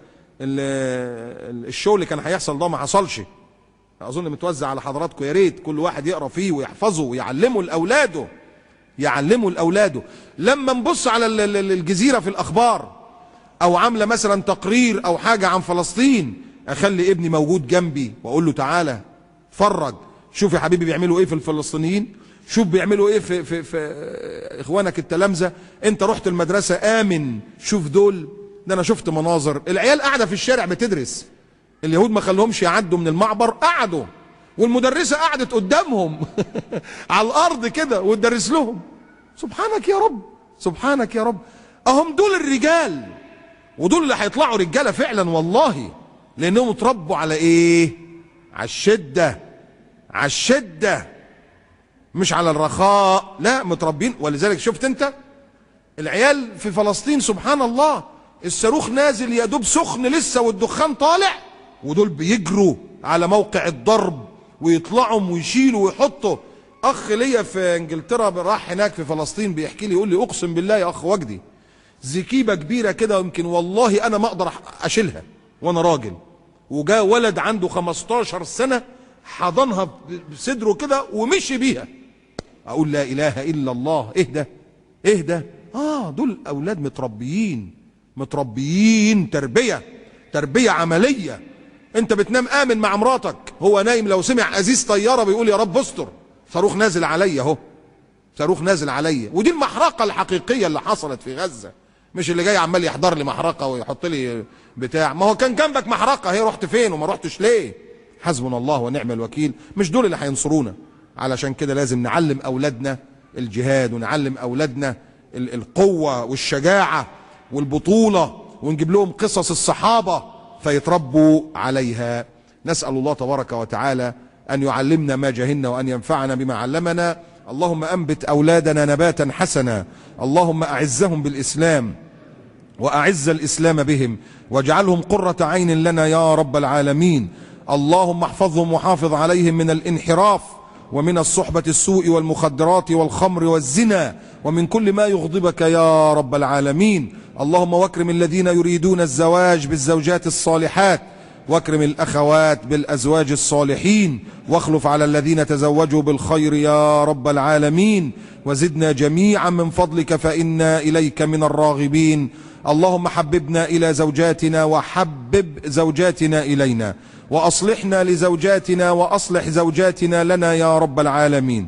الشو اللي كان هيحصل ده ما حصلش، اظن متوزع على حضراتكم، يا ريت كل واحد يقرا فيه ويحفظه ويعلمه لاولاده. لما نبص على الجزيره في الاخبار، او عامله مثلا تقرير او حاجه عن فلسطين، اخلي ابني موجود جنبي واقول له تعالى اتفرج، شوف يا حبيبي بيعملوا ايه في الفلسطينيين، شوف بيعملوا ايه في اخوانك التلامذه، انت رحت المدرسه امن، شوف دول. ده انا شفت مناظر، العيال قاعده في الشارع بتدرس، اليهود ما خلوهمش يعدوا من المعبر، قعدوا، والمدرسه قعدت قدامهم على الارض كده وتدرس لهم. سبحانك يا رب، سبحانك يا رب. اهم دول الرجال، ودول اللي هيطلعوا رجاله فعلا والله، لانهم اتربوا على ايه؟ على الشده، مش على الرخاء، لا متربين. ولذلك شفت انت العيال في فلسطين سبحان الله، الصاروخ نازل يا دوب سخن لسه والدخان طالع، ودول بيجروا على موقع الضرب ويطلعوا ويشيلوا ويحطوا. اخ ليا في انجلترا راح هناك في فلسطين بيحكي لي، يقول لي اقسم بالله يا اخ وجدي، زكيبه كبيره كده يمكن والله انا ما اقدر اشيلها وانا راجل، وجاء ولد عنده 15 سنه حضنها بصدره كده ومشي بيها. اقول لا اله الا الله، ايه ده؟ دول اولاد متربيين تربيه عمليه. انت بتنام امن مع مراتك، هو نايم لو سمع ازيز طياره بيقول يا رب استر، صاروخ نازل عليا اهو، صاروخ نازل عليا. ودي المحرقه الحقيقيه اللي حصلت في غزه، مش اللي جاي عمال يحضر لي محرقه ويحط لي بتاع. ما هو كان جنبك محرقه، هي رحت فين وما رحتش ليه؟ حسبنا الله ونعم الوكيل. مش دول اللي هينصرونا. علشان كده لازم نعلم اولادنا الجهاد، ونعلم اولادنا القوه والشجاعه والبطوله، ونجيب لهم قصص الصحابه فيتربوا عليها. نسأل الله تبارك وتعالى أن يعلمنا ما جهلنا وأن ينفعنا بما علمنا. اللهم أنبت أولادنا نباتا حسنا، اللهم أعزهم بالإسلام وأعز الإسلام بهم، واجعلهم قرة عين لنا يا رب العالمين. اللهم احفظهم وحافظ عليهم من الانحراف ومن الصحبة السوء والمخدرات والخمر والزنا ومن كل ما يغضبك يا رب العالمين. اللهم واكرم الذين يريدون الزواج بالزوجات الصالحات، واكرم الأخوات بالأزواج الصالحين، واخلف على الذين تزوجوا بالخير يا رب العالمين، وزدنا جميعا من فضلك فإنا إليك من الراغبين. اللهم حببنا إلى زوجاتنا وحبب زوجاتنا إلينا، وأصلحنا لزوجاتنا وأصلح زوجاتنا لنا يا رب العالمين.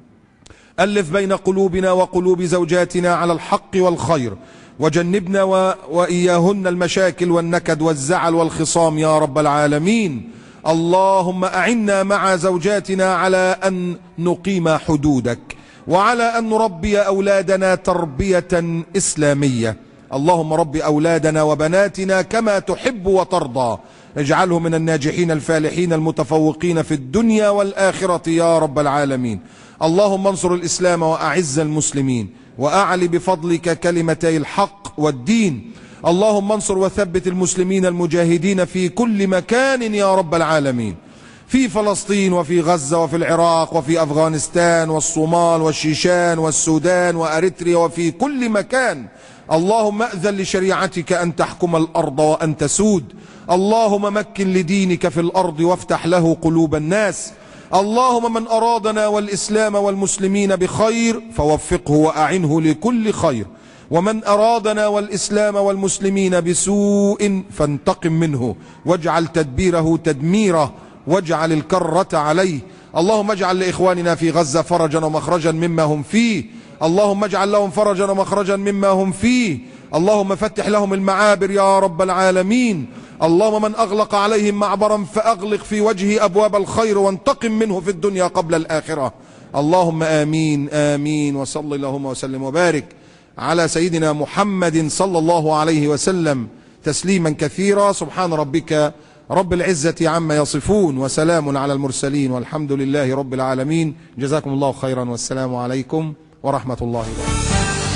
ألف بين قلوبنا وقلوب زوجاتنا على الحق والخير، وجنبنا وإياهن المشاكل والنكد والزعل والخصام يا رب العالمين. اللهم أعنا مع زوجاتنا على أن نقيم حدودك، وعلى أن نربي أولادنا تربية إسلامية. اللهم رب أولادنا وبناتنا كما تحب وترضى، اجعلهم من الناجحين الفالحين المتفوقين في الدنيا والآخرة يا رب العالمين. اللهم انصر الإسلام وأعز المسلمين، وأعل بفضلك كلمتي الحق والدين. اللهم انصر وثبت المسلمين المجاهدين في كل مكان يا رب العالمين، في فلسطين وفي غزة وفي العراق وفي أفغانستان والصومال والشيشان والسودان وأريتريا وفي كل مكان. اللهم أذن لشريعتك أن تحكم الأرض وأن تسود. اللهم مكن لدينك في الأرض وافتح له قلوب الناس. اللهم من أرادنا والإسلام والمسلمين بخير فوفقه وأعنه لكل خير، ومن أرادنا والإسلام والمسلمين بسوء فانتقم منه، واجعل تدبيره تدميره، واجعل الكرة عليه. اللهم اجعل لإخواننا في غزة فرجا ومخرجا مما هم فيه. اللهم اجعل لهم فرجا ومخرجا مما هم فيه. اللهم فتح لهم المعابر يا رب العالمين. اللهم من أغلق عليهم معبرا فأغلق في وجهه أبواب الخير، وانتقم منه في الدنيا قبل الآخرة. اللهم آمين آمين. وصل اللهم وسلم وبارك على سيدنا محمد صلى الله عليه وسلم تسليما كثيرا. سبحان ربك رب العزة عما يصفون، وسلام على المرسلين، والحمد لله رب العالمين. جزاكم الله خيرا، والسلام عليكم ورحمة الله وبركاته.